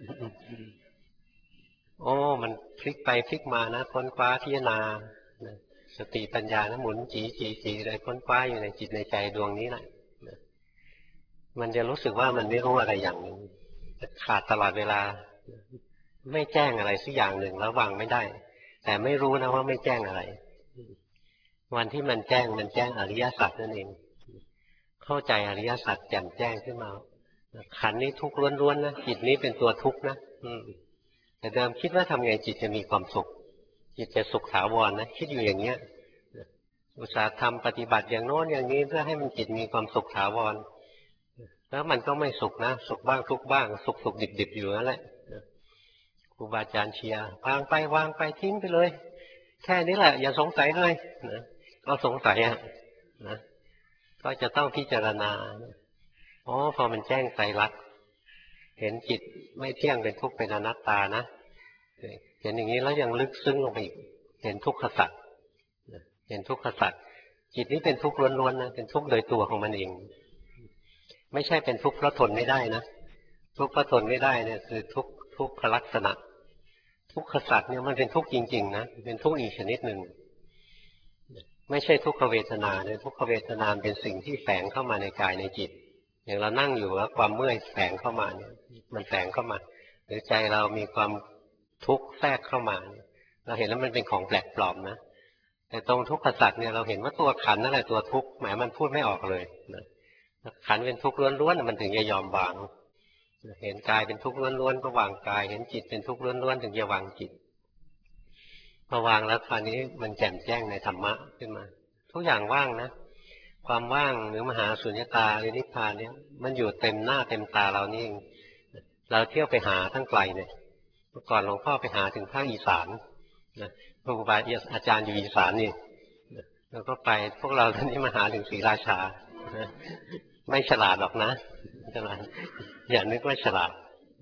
Speaker 1: โอ้มันพลิกไปพลิกมานะค้นคว้าพิจารณาสติปัญญานะหมุนจีอะไรค้นคว้าอยู่ในจิตในใจดวงนี้แหละมันจะรู้สึกว่ามันไม่รู้อะไรอย่างหนึ่งขาดตลอดเวลาไม่แจ้งอะไรสักอย่างหนึ่งแล้ววางไม่ได้แต่ไม่รู้นะว่าไม่แจ้งอะไรวันที่มันแจ้งอริยสัจนั่นเองเข้าใจอริยสัจแจ่มแจ้งขึ้นมาขันนี้ทุกข์ล้วนๆนะจิตนี้เป็นตัวทุกข์นะแต่เดิมคิดว่าทำไงจิตจะมีความสุขจิตจะสุขถาวรนะคิดอยู่อย่างเงี้ยอุตสาห์ทำปฏิบัติอย่างโน้นอย่างนี้เพื่อให้มันจิตมีความสุขถาวรแล้วมันก็ไม่สุขนะสุขบ้างทุกบ้างสุขดิบอยู่นั่นแหละครูบาอาจารย์เชียร์วางไปทิ้งไปเลยแค่นี้แหละอย่าสงสัยเลยนะก็สงสัยนะก็จะต้องพิจารณาพอมันแจ้งไตรลักษณ์เห็นจิตไม่เที่ยงเป็นทุกข์เป็นอนัตตานะเห็นอย่างนี้แล้วยังลึกซึ้งลงไปอีกเห็นทุกขสัจเห็นทุกขสัจจิตนี้เป็นทุกข์ล้วนๆนะเป็นทุกข์โดยตัวของมันเองไม่ใช่เป็นทุกข์เพราะทนไม่ได้นะทุกข์เพราะทนไม่ได้เนี่ยคือทุกขลักษณะทุกขสัจเนี่ยมันเป็นทุกข์จริงๆนะเป็นทุกข์อีกชนิดหนึ่งไม่ใช่ทุกขเวทนาเนี่ยทุกขเวทนาเป็นสิ่งที่แฝงเข้ามาในกายในจิตอย่างเรานั่งอยู่แล้วความเมื่อยแฝงเข้ามาเนี่ยมันแฝงเข้ามาหรือใจเรามีความทุกข์แทรกเข้ามาเราเห็นแล้วมันเป็นของแปลกปลอมนะแต่ตรงทุกขสัจเนี่ยเราเห็นว่าตัวขันนั่นแหละตัวทุกข์หมายมันพูดไม่ออกเลยนะขันเป็นทุกข์ล้วนๆมันถึงจะยอมวางเห็นกายเป็นทุกข์ล้วนๆก็วางกายเห็นจิตเป็นทุกข์ล้วนๆถึงจะวางจิตพอวางแล้วคราวนี้มันแจ่มแจ้งในธรรมะขึ้นมาทุกอย่างว่างนะความว่างหรือมหาสุญญตาหรือนิพพานเนี่ยมันอยู่เต็มหน้าเต็มตาเรานี่เองเราเที่ยวไปหาทั้งไกลเนี่ยเมื่อก่อนหลวงพ่อไปหาถึงภาคอีสานนะครูบาอาจารย์อยู่อีสานนี่แล้วก็ไปพวกเราตอนนี้มาหาถึงศรีราชาไม่ฉลาดหรอกนะฉลาดอย่านึกว่าฉลาด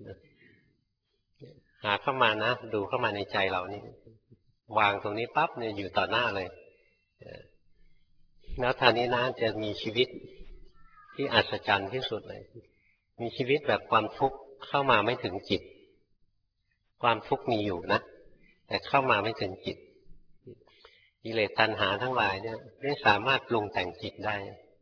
Speaker 1: หาเข้ามานะดูเข้ามาในใจเรานี่วางตรงนี้ปั๊บเนี่ยอยู่ต่อหน้าเลยแล้วท่านี้นะจะมีชีวิตที่อัศจรรย์ที่สุดเลยมีชีวิตแบบความทุกข์เข้ามาไม่ถึงจิตความทุกข์มีอยู่นะแต่เข้ามาไม่ถึงจิตกิเลสตัณหาทั้งหลายเนี่ยไม่สามารถปรุงแต่งจิตได้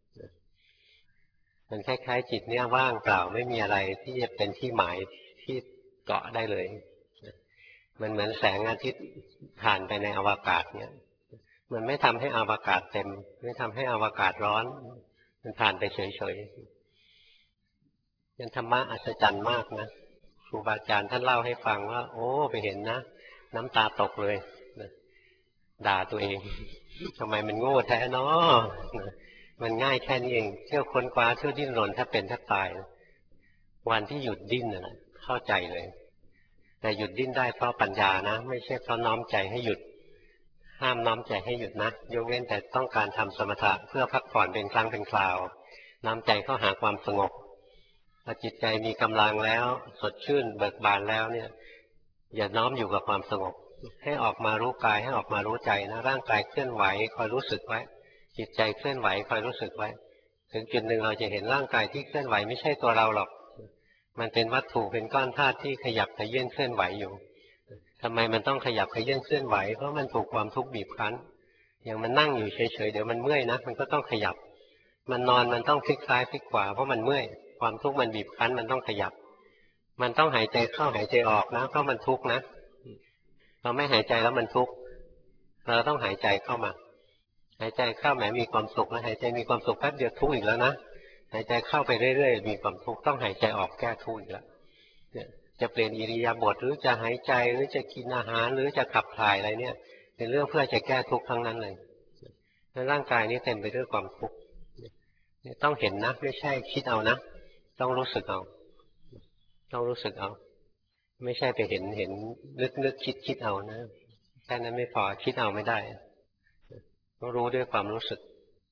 Speaker 1: มันคล้ายๆจิตเนี่ยว่างเปล่าไม่มีอะไรที่จะเป็นที่หมายที่เกาะได้เลยมันเหมือนแสงอาทิตย์ผ่านไปในอวกาศเนี่ยมันไม่ทำให้อวกาศเต็มไม่ทำให้อวกาศร้อนมันผ่านไปเฉยๆเป็นธรรมะอัศจรรย์มากนะครูบาอาจารย์ท่านเล่าให้ฟังว่าโอ้ไปเห็นนะน้ำตาตกเลยด่าตัวเองทำไมมันโง่แท้เนาะมันง่ายแค่นี้เองเที่ยวค้นคว้าเที่ยวดิ้นรนถ้าเป็นแทบตายวันที่หยุดดิ้นนะเข้าใจเลยแต่หยุดดิ้นได้เพราะปัญญานะไม่ใช่เพราะน้อมใจให้หยุดห้ามน้อมใจให้หยุดนะยกเว้นแต่ต้องการทำสมถะเพื่อพักผ่อนเป็นครั้งเป็นคราวน้อมใจเข้าหาความสงบอจิตใจมีกำลังแล้วสดชื่นเบิกบานแล้วเนี่ยอย่าน้อมอยู่กับความสงบให้ออกมารู้กายให้ออกมารู้ใจนะร่างกายเคลื่อนไหวคอยรู้สึกไว้จิตใจเคลื่อนไหวคอยรู้สึกไว้ถึงจุดหนึ่งเราจะเห็นร่างกายที่เคลื่อนไหวไม่ใช่ตัวเราหรอกมันเป็นวัตถุเป็นก้อนธาตุที่ขยับขยื่นเคลื่อนไหวอยู่ทำไมมันต้องขยับขยื่นเคลื่อนไหวเพราะมันถูกความทุกข์บีบคั้นอย่างมันนั่งอยู่เฉยๆเดี๋ยวมันเมื่อยนะมันก็ต้องขยับมันนอนมันต้องพลิกซ้ายพลิกขวาเพราะมันเมื่อยความทุกข์มันบีบคั้นมันต้องขยับมันต้องหายใจเข้าหายใจออกนะเพราะมันทุกข์นะเราไม่หายใจแล้วมันทุกข์เราต้องหายใจเข้ามาหายใจเข้าแหมมีความสุขแล้วหายใจมีความสุขแป๊บเดียวทุกข์อีกแล้วนะหายใจเข้าไปเรื่อยๆมีความทุกข์ต้องหายใจออกแก้ทุกข์อีกแล้วจะเปลี่ยนอิริยาบถหรือจะหายใจหรือจะกินอาหารหรือจะขับถ่ายอะไรเนี่ยเป็นเรื่องเพื่อจะแก้ทุกข์ทั้งนั้นเลยร่างกายนี้เต็มไปด้วยความทุกข์ต้องเห็นนะไม่ใช่คิดเอานะต้องรู้สึกเอาต้องรู้สึกเอาไม่ใช่ไปเห็นนึกคิดเอานะแค่นั้นไม่พอคิดเอาไม่ได้ต้องรู้ด้วยความรู้สึก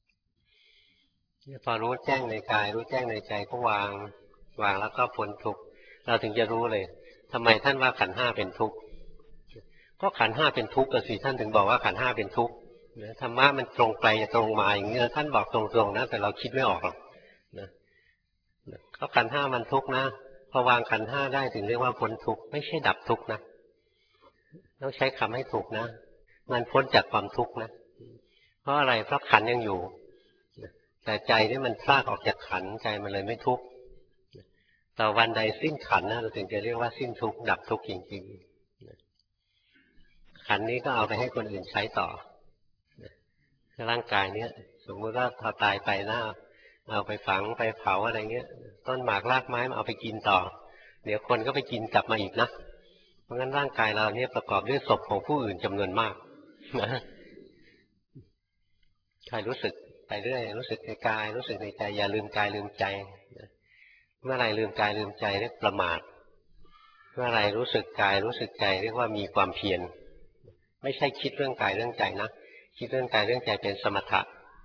Speaker 1: พอรู้แจ้งในกายรู้แจ้งในใจก็วางแล้วก็พ้นทุกข์เราถึงจะรู้เลยทำไมท่านว่าขันธ์ห้าเป็นทุกข์ก็ขันธ์ห้าเป็นทุกข์ก็สิท่านถึงบอกว่าขันธ์ห้าเป็นทุกข์ธรรมะมันตรงไปตรงมาอย่างนี้ท่านบอกตรงๆนะแต่เราคิดไม่ออกหรอกนะก็ขันธ์ห้ามันทุกข์นะพอวางขันธ์ห้าได้ถึงเรียกว่าพ้นทุกข์ไม่ใช่ดับทุกข์นะต้องใช้คำให้ถูกนะมันพ้นจากความทุกข์นะเพราะอะไรเพราะขันธ์ยังอยู่แต่ใจนี่มันพลากออกจากขันธ์ใจมันเลยไม่ทุกข์แต่วันใดสิ้นขันธ์นะเราถึงจะเรียกว่าสิ้นทุกข์ดับทุกข์จริงๆขันธ์นี้ก็เอาไปให้คนอื่นใช้ต่อร่างกายเนี้ยสมมติว่าพอตายไปนะเอาไปฝังไปเผาอะไรเงี้ยต้นหมากรากไม้มาเอาไปกินต่อเดี๋ยวคนก็ไปกินกลับมาอีกนะเพราะงั้นร่างกายเราเนี่ยประกอบด้วยศพของผู้อื่นจำนวนมากนะใครรู้สึกไปเรื่อยรู้สึกในกายรู้สึกในใจอย่าลืมกายลืมใจเมื่อไรลืมกายลืมใจเรียกประมาทเมื่อไรรู้สึกกายรู้สึกใจเรียกว่ามีความเพียรไม่ใช่คิดเรื่องกายเรื่องใจนะคิดเรื่องกายเรื่องใจเป็นสมถะ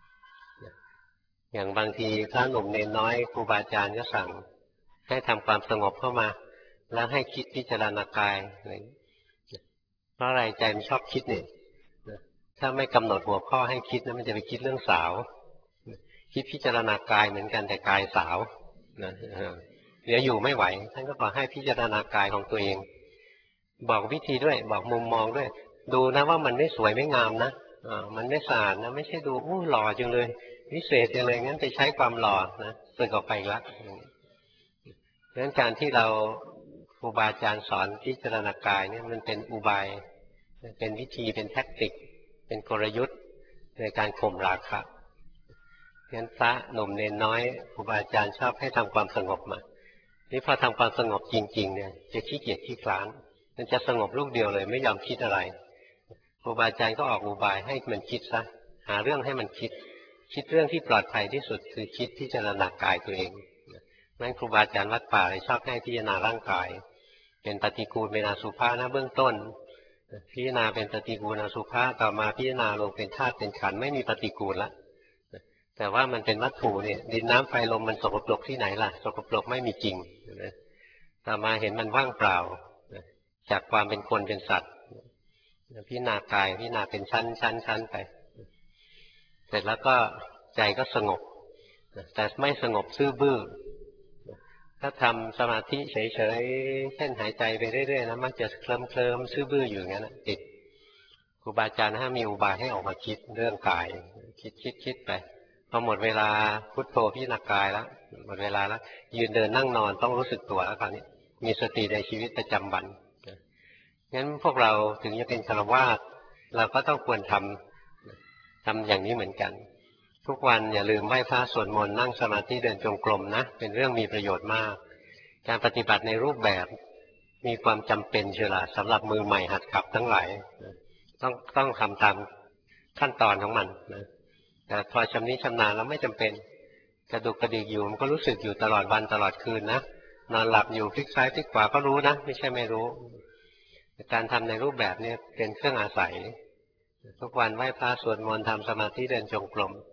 Speaker 1: อย่างบางทีพระหนุ่มเนรน้อยครูบาอาจารย์ก็สั่งให้ทำความสงบเข้ามาแล้วให้คิดพิจารณากายอะไรเพราะอะไรใจมันชอบคิดเนี่ยถ้าไม่กำหนดหัวข้อให้คิดนะมันจะไปคิดเรื่องสาวคิดพิจารณากายเหมือนกันแต่กายสาวนะเดี๋ยวอยู่ไม่ไหวท่านก็บอกให้พิจารณากายของตัวเองบอกวิธีด้วยบอกมุมมองด้วยดูนะว่ามันไม่สวยไม่งามนะมันไม่สะอาดนะไม่ใช่ดูหล่อจังเลยวิเศษจังเลยงั้นไปใช้ความหล่อนะสึกออกไปละดังนั้นการที่เราครูบาอาจารย์สอนพิจารณากายเนี่ยมันเป็นอุบายเป็นวิธีเป็นแทคติกเป็นกลยุทธ์ในการข่มราคะงั้นพระหนุ่มเนรน้อยครูบาอาจารย์ชอบให้ทำความสงบมานี่พอทำความสงบจริงๆเนี่ยจะขี้เกียจขี้คลานมันจะสงบลูกเดียวเลยไม่ยอมคิดอะไรครูบาอาจารย์ก็ออกอุบายให้มันคิดซะหาเรื่องให้มันคิดเรื่องที่ปลอดภัยที่สุดคือคิดพิจารณากายตัวเองนั่นครูบาอาจารย์วัดป่าเลยชอบให้พิจารณาร่างกายเป็นปฏิกูลเป็นอสุภะนะเบื้องต้นพิจารณาเป็นปฏิกูลอสุภะต่อมาพิจารณาลงเป็นธาตุเป็นขันธ์ไม่มีปฏิกูลละแต่ว่ามันเป็นวัตถุเนี่ยดินน้ำไฟลมมันสกปรกที่ไหนล่ะสกปรกไม่มีจริงต่อมาเห็นมันว่างเปล่าจากความเป็นคนเป็นสัตว์พิจารณากายพิจารณาเป็นชั้นไปเสร็จแล้วก็ใจก็สงบแต่ไม่สงบซื่อบื้อถ้าทำสมาธิเฉยๆเช่นหายใจไปเรื่อยๆนะมักจะเคลิ้มซื่อบื้ออยู่อย่างนั้นติดครูบาอาจารย์มีอุบายให้ออกมาคิดเรื่องกายคิดไปพอหมดเวลาพุทโธพิจารณากายแล้วหมดเวลาแล้วยืนเดินนั่งนอนต้องรู้สึกตัวแล้วคราวนี้มีสติในชีวิตประจำวันงั้นพวกเราถึงจะเป็นฆราวาสเราก็ต้องควรทำอย่างนี้เหมือนกันทุกวันอย่าลืมไหว้พระสวดมนต์นั่งสมาธิเดินจงกรมนะเป็นเรื่องมีประโยชน์มากการปฏิบัติในรูปแบบมีความจำเป็นเชียวละสำหรับมือใหม่หัดขับทั้งหลายต้องทำตามขั้นตอนของมันนะแต่พอชำนิชำนาญแล้วไม่จำเป็นกระดุกกระดิกอยู่มันก็รู้สึกอยู่ตลอดวันตลอดคืนนะนอนหลับอยู่พลิกซ้ายพลิกขวาก็รู้นะไม่ใช่ไม่รู้การทำในรูปแบบนี้เป็นเครื่องอาศัยทุกวันไหว้พระสวดมนต์ทำสมาธิเดินจงกรม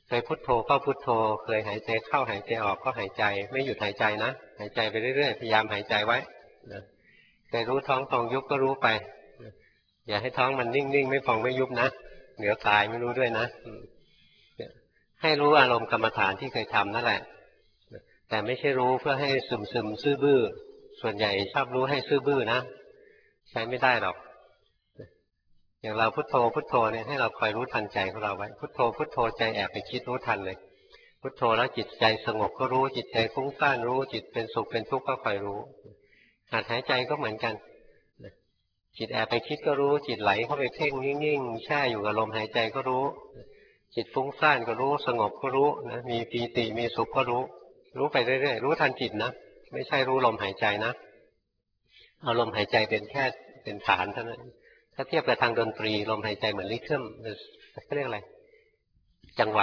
Speaker 1: เคยพุทโธก็พุทโธเคยหายใจเข้าหายใจออกก็หายใจไม่หยุดหายใจนะหายใจไปเรื่อยๆพยายามหายใจไว้นะเคยรู้ท้องพองยุบก็รู้ไปอย่าให้ท้องมันนิ่งๆไม่พองไม่ยุบนะเดี๋ยวตายไม่รู้ด้วยนะให้รู้อารมณ์กรรมฐานที่เคยทำนั่นแหละแต่ไม่ใช่รู้เพื่อให้ซึมซื่อบื้อส่วนใหญ่ชอบรู้ให้ซื่อบื้อนะใช้ไม่ได้หรอกอย่างเราพุทโธพุทโธเนี่ยให้เราคอยรู้ทันใจของเราไว้พุทโธพุทโธใจแอบไปคิดรู้ทันเลยพุทโธแล้วจิตใจสงบก็รู้จิตใจฟุ้งซ่านรู้จิตเป็นสุขเป็นทุกข์ก็คอยรู้หัดหายใจก็เหมือนกันจิตแอบไปคิดก็รู้จิตไหลเข้าไปเพ่งนิ่งๆแช่อยู่กับลมหายใจก็รู้จิตฟุ้งซ่านก็รู้สงบก็รู้นะมีปีติมีสุขก็รู้ไปเรื่อยๆรู้ทันจิตนะไม่ใช่รู้ลมหายใจนะเอาลมหายใจเป็นแค่เป็นฐานเท่านั้นถ้าเทียบกับทางดนตรีลมหายใจเหมือนริทึมเขาเรียกอะไรจังหวะ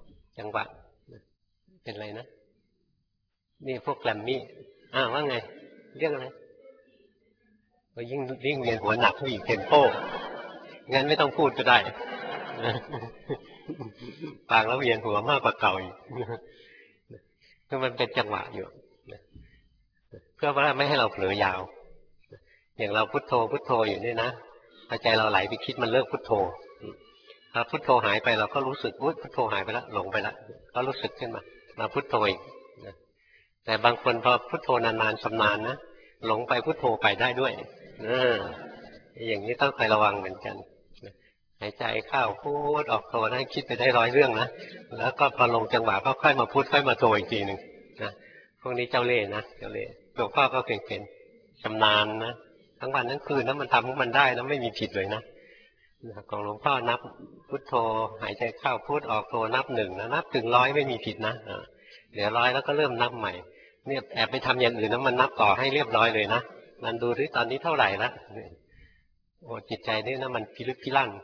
Speaker 1: เป็นอะไรนะนี่พวกแกรมมี่ว่าไงเรียกอะไรยิ่งเวียนหัวหนักผู้หญิงเทมโปงั้นไม่ต้องพูดก็ได้ฟังแล้วเวียนหัวมากกว่าเก่าอีกคือมันเป็นจังหวะอยู่เพื่อว่าไม่ให้เราเผลอยาวอย่างเราพุทโธพุทโธอยู่นี่นะพอใจเราไหลไปคิดมันเลิกพุทโธพอพุทโธหายไปเราก็รู้สึกพุทโธหายไปแล้วหลงไปแล้วก็รู้สึกขึ้นมาพุทโธอีกแต่บางคนพอพุทโธนานๆชำนาญนะหลงไปพุทโธไปได้ด้วยอย่างนี้ต้องคอยระวังเหมือนกันหายใจเข้าพูดออกโธได้คิดไปได้100 เรื่องนะแล้วก็พอลงจังหวะก็ค่อยมาพุทค่อยมาโธอีกทีหนึ่งนะพวกนี้เจ้าเล่ห์นะเจ้าเล่ห์หลวงพ่อก็เป็นชำนาญนะทั้งวันทั้งคืนนะมันทำของมันได้นะไม่มีผิดเลยนะของหลวงพ่อนับพุทโธหายใจเข้าพูดออกโธนับ1นะนับถึง100ไม่มีผิดนะเดี๋ยว100แล้วก็เริ่มนับใหม่เนี่ยแอบไปทำอย่างอื่นนะมันนับต่อให้เรียบร้อยเลยนะมันดูที่ตอนนี้เท่าไหร่ละโอ้จิตใจนี่นะมันพิลึกพิลั่น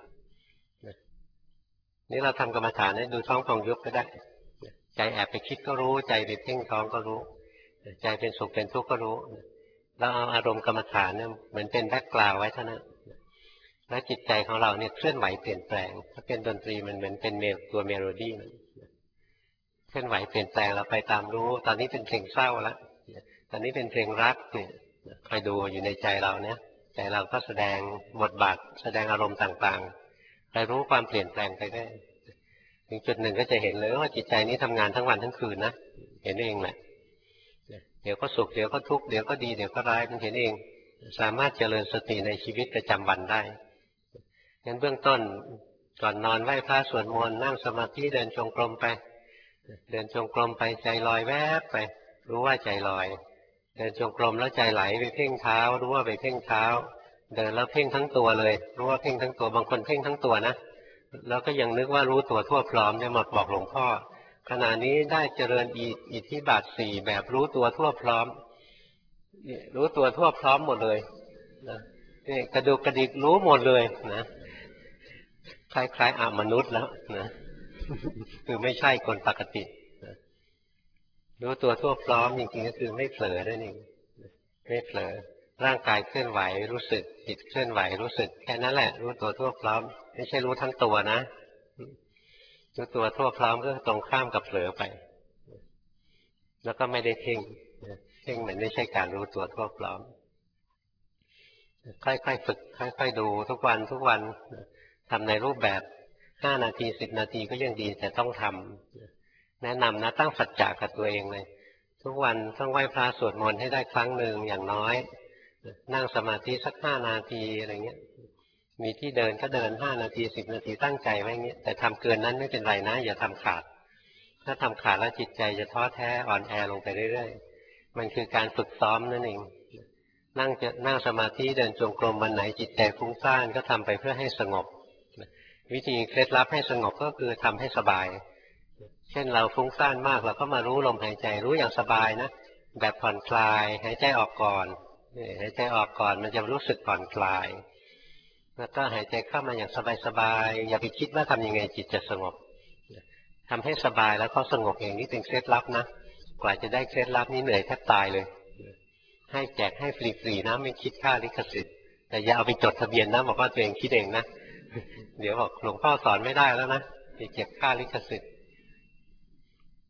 Speaker 1: นี่เราทำกรรมฐานให้ดูท้องพองยุบก็ได้ใจแอบไปคิดก็รู้ใจไปเพ่งท้องก็รู้ใจเป็นสุขเป็นทุกข์ก็รู้แล้วเอาอารมณ์กรรมฐานเนี่ยเหมือนเป็นแบ็คกราวด์ไว้เท่านั้นแล้วจิตใจของเราเนี่ยเคลื่อนไหวเปลี่ยนแปลงถ้าเป็นดนตรีมันเหมือนเป็นตัวเมโลดี้มันเคลื่อนไหวเปลี่ยนแปลงเราไปตามรู้ตอนนี้เป็นเพลงเศร้าแล้วตอนนี้เป็นเพลงรักเนี่ยคอยดูอยู่ในใจเราเนี่ยใจเราก็แสดงบทบาทแสดงอารมณ์ต่างๆคอยรู้ความเปลี่ยนแปลงไปได้ถึงจุดหนึ่งก็จะเห็นเลยว่าจิตใจนี้ทำงานทั้งวันทั้งคืนนะเห็นเองแหละเดี๋ยวก็สุขเดี๋ยวก็ทุกข์เดี๋ยวก็ดีเดี๋ยวก็ร้ายมันเห็นเองสามารถเจริญสติในชีวิตประจำวันได้งั้นเบื้องต้นก่อนนอนไหว้พระสวดมนต์นั่งสมาธิเดินจงกรมไปเดินจงกรมไปใจลอยแวบไปรู้ว่าใจลอยเดินจงกรมแล้วใจไหลไปเพ่งเท้ารู้ว่าไปเพ่งเท้าเดินแล้วเพ่งทั้งตัวเลยรู้ว่าเพ่งทั้งตัวบางคนเพ่งทั้งตัวนะแล้วก็ยังนึกว่ารู้ตัวทั่วพร้อมเนี่ยมาบอกหลวงพ่อขณะนี้ได้เจริญอิทธิบาท4แบบรู้ตัวทั่วพร้อมรู้ตัวทั่วพร้อมหมดเลยนะนี่กระดูกกระดิกรู้หมดเลยนะคล้ายๆมนุษย์แล้วนะคือไม่ใช่คนปกตินะรู้ตัวทั่วพร้อมจริงๆก็คือไม่เผลอนั่นเองไม่เผลอร่างกายเคลื่อนไหวรู้สึกจิตเคลื่อนไหวรู้สึกแค่นั้นแหละรู้ตัวทั่วพร้อมไม่ใช่รู้ทั้งตัวนะรู้ตัวทั่วพร้อมก็ตรงข้ามกับเผลอไปแล้วก็ไม่ได้เพ่งเหมือนไม่ใช่การรู้ตัวทั่วพร้อมค่อยๆฝึกค่อยๆดูทุกวันทำในรูปแบบ5 นาที10 นาทีก็ยังดีแต่ต้องทำแนะนำนะตั้งสัจจะกับตัวเองเลยทุกวันต้องไหว้พระสวดมนต์ให้ได้ครั้งหนึ่งอย่างน้อยนั่งสมาธิสัก5 นาทีอะไรเงี้ยมีที่เดินก็เดิน5 นาที10 นาทีตั้งใจไว้เงี้ยแต่ทำเกินนั้นไม่เป็นไรนะอย่าทำขาดถ้าทำขาดแล้วจิตใจจะท้อแท้อ่อนแอลงไปเรื่อยๆมันคือการฝึกซ้อมนั่นเองนั่งสมาธิเดินจงกรมวันไหนจิตใจฟุ้งซ่านก็ทำไปเพื่อให้สงบวิธีเคล็ดลับให้สงบก็คือทำให้สบายเช่นเราฟุ้งซ่านมากเราก็มารู้ลมหายใจรู้อย่างสบายนะแบบผ่อนคลายหายใจออกก่อนหายใจออกก่อนมันจะรู้สึกผ่อนคลายแล้วก็หายใจเข้ามาอย่างสบายๆอย่าไปคิดว่าทำยังไงจิตจะสงบทำให้สบายแล้วเขาสงบเองนี่เป็นเคล็ดลับนะกว่าจะได้เคล็ดลับนี้เหนื่อยแทบตายเลยให้แจกให้ฟรีๆนะไม่คิดค่าลิขสิทธิ์แต่อย่าเอาไปจดทะเบียนนะบอกว่าตัวเองคิดเองนะเดี๋ยวบอกหลวงพ่อสอนไม่ได้แล้วนะไปเก็บค่าลิขสิทธิ์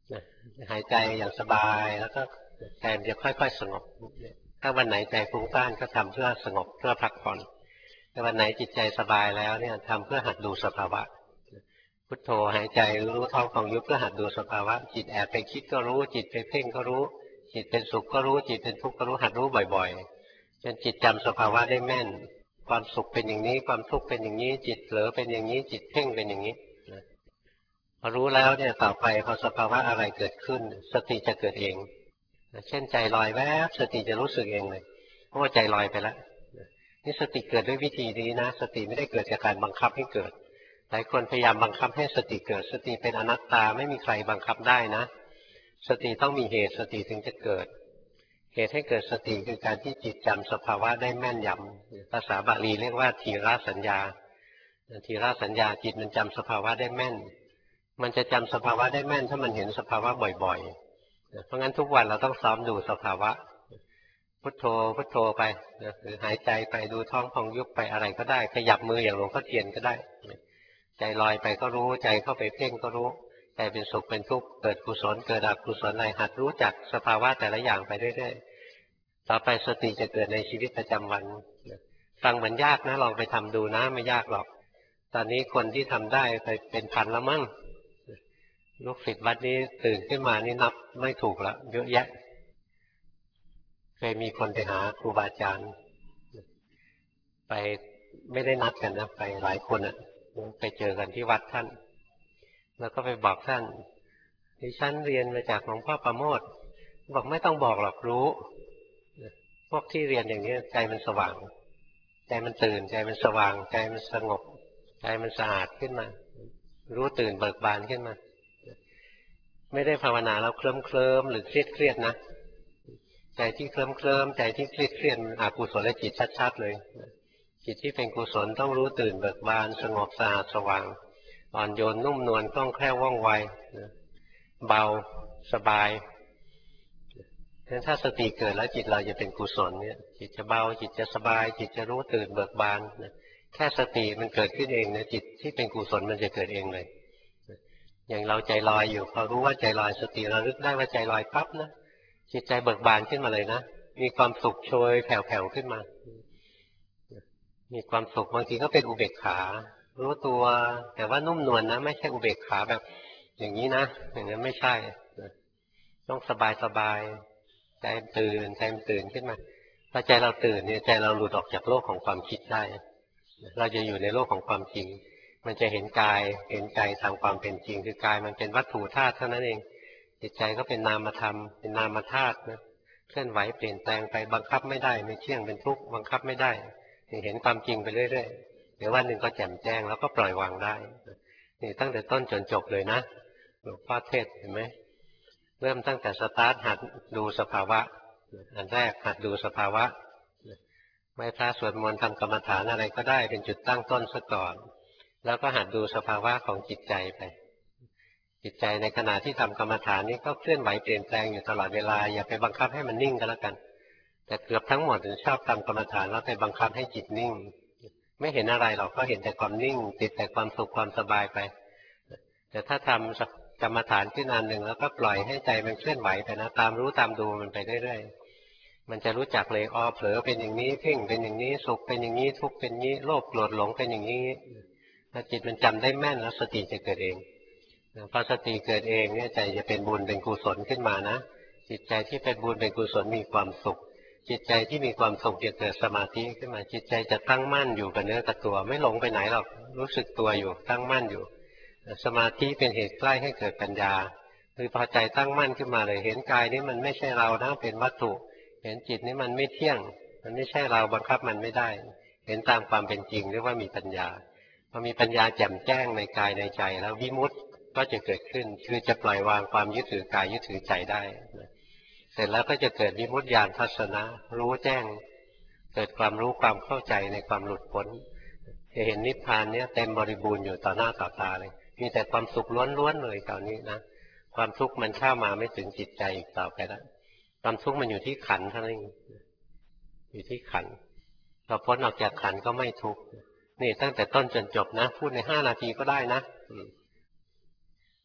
Speaker 1: หายใจอย่างสบายแล้วก็ใจมันจะค่อยๆสงบถ้าวันไหนใจฟุ้งซ่านก็ทำเพื่อสงบเพื่อพักผ่อนแต่วันไหนจิตใจสบายแล้วเนี่ยทำเพื่อหัดดูสภาวะพุทโธหายใจรู้ท้องของยุบเพื่อหัดดูสภาวะจิตแอบไปคิดก็รู้จิตไปเพ่งก็รู้จิตเป็นสุขก็รู้จิตเป็นทุกข์ก็รู้หัดรู้บ่อยๆจนจิตจำสภาวะได้แม่นความสุขเป็นอย่างนี้ความทุกข์เป็นอย่างนี้จิตเผลอเป็นอย่างนี้จิตเพ่งเป็นอย่างนี้พอรู้แล้วเนี่ยต่อไปพอสภาวะอะไรเกิดขึ้นสติจะเกิดเองเช่นใจลอยแวบสติจะรู้สึกเองเลยเพราะว่าใจลอยไปแล้วนี่สติเกิดด้วยวิธีนี้นะสติไม่ได้เกิดจากการบังคับให้เกิดหลายคนพยายามบังคับให้สติเกิดสติเป็นอนัตตาไม่มีใครบังคับได้นะสติต้องมีเหตุสติถึงจะเกิดเหตุให้เกิดสติคือการที่จิตจำสภาวะได้แม่นยำภาษาบาลีเรียกว่าทีฆสัญญาทีฆสัญญาจิตมันจำสภาวะได้แม่นมันจะจำสภาวะได้แม่นถ้ามันเห็นสภาวะบ่อยๆเพราะงั้นทุกวันเราต้องซ้อมดูสภาวะพุทโธพุทโธไปหรือหายใจไปดูท้องพองยุบไปอะไรก็ได้ขยับมืออย่างหลวงพ่อเทียนก็ได้ใจลอยไปก็รู้ใจเข้าไปเพ่งก็รู้ใจเป็นสุขเป็นทุกข์เกิดกุศลเกิดอกุศลอะไรหัดรู้จักสภาวะแต่ละอย่างไปเรื่อยๆต่อไปสติจะเกิดในชีวิตประจำวันฟังเหมือนยากนะลองไปทำดูนะไม่ยากหรอกตอนนี้คนที่ทำได้ไปเป็นพันแล้วมั้งลูกศิษย์วัดนี้ตื่นขึ้นมานี่นับไม่ถูกละเยอะแยะเคยมีคนไปหาครูบาอาจารย์ไปไม่ได้นัดกันนะไปหลายคนอ่ะไปเจอกันที่วัดท่านแล้วก็ไปบอกท่านดิฉันเรียนมาจากหลวงพ่อประโมทบอกไม่ต้องบอกหรอกรู้พวกที่เรียนอย่างนี้ใจมันสว่างใจมันตื่นใจมันสว่างใจมันสงบใจมันสะอาดขึ้นมารู้ตื่นเบิกบานขึ้นมาไม่ได้ภาวนาแล้วเคลิ้มหรือเครียดนะใจที่เคลิ้มใจที่เครียดอกุศลจิตชัดๆเลยจิตที่เป็นกุศลต้องรู้ตื่นเบิกบานสงบสะอาดสว่างอ่อนโยนนุ่มนวลคล่องแคล่วว่องไวเบาสบายถ้าสติเกิดแล้วจิตเราจะเป็นกุศลเนี่ยจิตจะเบาจิตจะสบายจิตจะรู้ตื่นเบิกบานแค่สติมันเกิดขึ้นเองนะจิตที่เป็นกุศลมันจะเกิดเองเลยอย่างเราใจลอยอยู่พอรู้ว่าใจลอยสติเราลึกได้ว่าใจลอยปั๊บนะจิตใจเบิกบานขึ้นมาเลยนะมีความสุขโชยแผ่วๆขึ้นมามีความสุขบางทีก็เป็นอุเบกขารู้ตัวแต่ว่านุ่มนวลนะไม่ใช่อุเบกขาแบบอย่างนี้นะอย่างนั้นไม่ใช่ต้องสบายใจตื่นขึ้นมาพอใจเราตื่นเนี่ยใจเราหลุดออกจากโลกของความคิดได้เราจะอยู่ในโลกของความจริงมันจะเห็นกายเห็นใจตามความเป็นจริงคือกายมันเป็นวัตถุธาตุเท่านั้นเองจิตใจก็เป็นนามธรรมเป็นนามธาตุนะเคลื่อนไหวเปลี่ยนแปลงไปบังคับไม่ได้ไม่เที่ยงเป็นทุกข์บังคับไม่ได้เห็นความจริงไปเรื่อยๆเดี๋ยววันหนึ่งก็แจ่มแจ้งแล้วก็ปล่อยวางได้นี่ตั้งแต่ต้นจนจบเลยนะหลวงพ่อเทศเห็นไหมเริ่มตั้งแต่สตาร์ทหัดดูสภาวะอันแรกหัดดูสภาวะไม่พระสวดมนต์ทำกรรมฐานอะไรก็ได้เป็นจุดตั้งต้นซะก่อนแล้วก็หัดดูสภาวะของจิตใจไปจิตใจในขณะที่ทำกรรมฐานนี้ก็เคลื่อนไหวเปลี่ยนแปลงอยู่ตลอดเวลาอย่าไปบังคับให้มันนิ่งก็แล้วกันแต่เกือบทั้งหมดชอบทำกรรมฐานแล้วไปบังคับให้จิตนิ่งไม่เห็นอะไรหรอกก็เห็นแต่ความนิ่งติดแต่ความสุขความสบายไปแต่ถ้าทำกรรมฐานขึ้นอันหนึ่งแล้วก็ปล่อยให้ใจมันเคลื่อนไหวไปนะตามรู้ตามดูมันไปเรื่อยๆมันจะรู้จักเลยเผลอเป็นอย่างนี้เพ่งเป็นอย่างนี้สุขเป็นอย่างนี้ทุกข์เป็นอย่างนี้โลภโกรธหลงเป็นอย่างนี้ถ้าจิตมันจำได้แม่นแล้วสติจะเกิดเองพอสติเกิดเองเนี่ยใจจะเป็นบุญเป็นกุศลขึ้นมานะจิตใจที่เป็นบุญเป็นกุศลมีความสุขจิตใจที่มีความสุขจะเกิดสมาธิขึ้นมาจิตใจจะตั้งมั่นอยู่กับเนื้อกับตัวไม่หลงไปไหนหรอกรู้สึกตัวอยู่ตั้งมั่นอยู่สมาธิเป็นเหตุใกล้ให้เกิดปัญญาคือพอใจตั้งมั่นขึ้นมาเลยเห็นกายนี้มันไม่ใช่เรานะเป็นวัตถุเห็นจิตนี้มันไม่เที่ยงมันไม่ใช่เราบังคับมันไม่ได้เห็นตามความเป็นจริงเรียกว่ามีปัญญาพอมีปัญญาแจ่มแจ้งในกายในใจแล้ววิมุตติก็จะเกิดขึ้นคือจะปล่อยวางความยึดถือกายยึดถือใจได้เสร็จแล้วก็จะเกิดวิมุตติญาณทัศนะรู้แจ้งเกิดความรู้ความเข้าใจในความหลุดพ้นจะเห็นนิพพานเนี้ยเต็มบริบูรณ์อยู่ต่อหน้าต่อตาเลยมีแต่ความสุขล้วนๆเลยตอนนี้นะความทุกข์มันเข้ามาไม่ถึงจิตใจอีกต่อไปแล้วความทุกข์มันอยู่ที่ขันธ์เท่านั้นเองอยู่ที่ขันธ์พอพ้นออกจากขันธ์ก็ไม่ทุกข์นี่ตั้งแต่ต้นจนจบนะพูดใน5 นาทีก็ได้นะ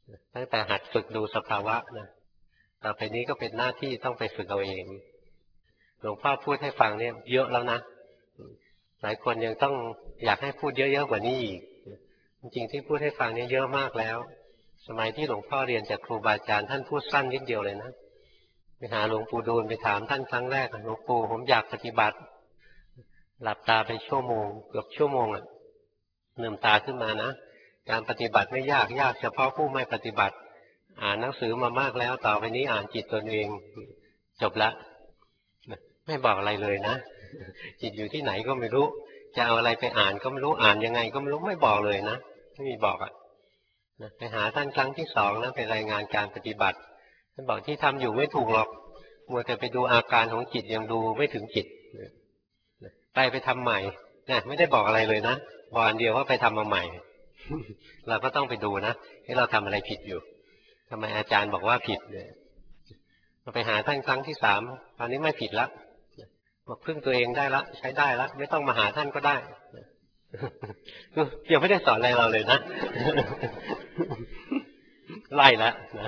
Speaker 1: ตั้งแต่หัดฝึกดูสภาวะนะต่อไปนี้ก็เป็นหน้าที่ต้องไปฝึกเอาเองหลวงพ่อพูดให้ฟังเนี่ยเยอะแล้วนะหลายคนยังต้องอยากให้พูดเยอะๆกว่านี้อีกจริงๆที่พูดให้ฟังเนี่ยเยอะมากแล้วสมัยที่หลวงพ่อเรียนจากครูบาอาจารย์ท่านพูดสั้นนิดเดียวเลยนะไปหาหลวงปู่ดูลไปถามท่านครั้งแรกหลวงปู่ผมอยากปฏิบัติหลับตาไปชั่วโมงเกือบชั่วโมงลืมตาขึ้นมานะการปฏิบัติไม่ยากเฉพาะผู้ไม่ปฏิบัติอ่านหนังสือมามากแล้วต่อไปนี้อ่านจิตตนเองจบละไม่บอกอะไรเลยนะจิตอยู่ที่ไหนก็ไม่รู้จะเอาอะไรไปอ่านก็ไม่รู้อ่านยังไงก็ไม่รู้ไม่บอกเลยนะไม่มีบอกไปหาท่านครั้งที่2นะไปรายงานการปฏิบัติท่านบอกที่ทำอยู่ไม่ถูกหรอกมัวแต่ไปดูอาการของจิตยังดูไม่ถึงจิตไปทำใหม่นะไม่ได้บอกอะไรเลยนะบอกอันเดียวว่าไปทำมาใหม่เราก็ต้องไปดูนะให้เราทำอะไรผิดอยู่ทำไมอาจารย์บอกว่าผิดเนี่ยเราไปหาท่านครั้งที่3ตอนนี้ไม่ผิดแล้วบอกพึ่งตัวเองได้ละใช้ได้ละไม่ต้องมาหาท่านก็ได้ยังไม่ได้สอนอะไรเราเลยนะไล่แล้วนะ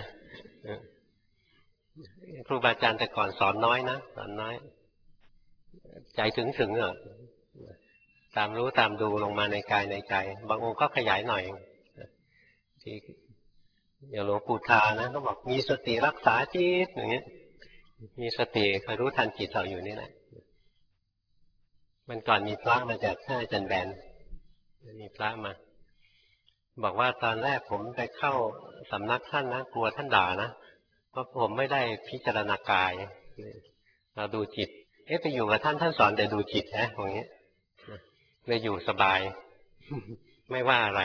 Speaker 1: ครูบาอาจารย์แต่ก่อนสอนน้อยนะสอนน้อยใจถึงตามรู้ตามดูลงมาในกายในใจบางองค์ก็ขยายหน่อยที่อย่างหลวงปู่ทานะก็บอกมีสติรักษาจิตอย่างเงี้ยมีสติคอยรู้ทันจิตเราอยู่นี่แหละมันก่อนมีพระมาจากท่านอาจารย์แบนมีพระมาบอกว่าตอนแรกผมไปเข้าสำนักท่านนะกลัวท่านด่านะเพราะผมไม่ได้พิจารณากายเราดูจิตไปอยู่กับท่านสอนแต่ดูจิตนะอย่างเงี้ยเลยอยู่สบายไม่ว่าอะไร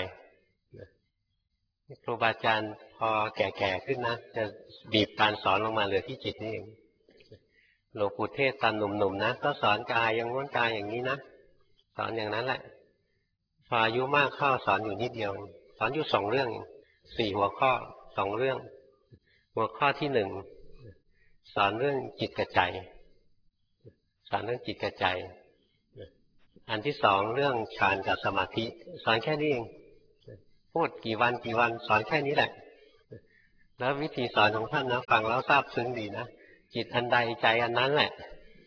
Speaker 1: ครูบาอาจารย์พอแก่ๆขึ้นนะจะบีบการสอนลงมาเหลือที่จิตนี่เองหลวงปู่เทศตอนหนุ่มๆนะก็สอนกายอย่างง้นกายอย่างนี้นะสอนอย่างนั้นแหละพออายุมากเข้าสอนอยู่นิดเดียวสอนอยู่2 เรื่อง4 หัวข้อ2 เรื่องหัวข้อที่1สอนเรื่องจิตกับใจสอนเรื่องจิตกับใจอันที่2เรื่องฌานกับสมาธิสอนแค่นี้เองพูดกี่วันสอนแค่นี้แหละแล้ววิธีสอนของท่านนะฟังแล้วซาบซึ้งดีนะจิตอันใดใจอันนั้นแหละ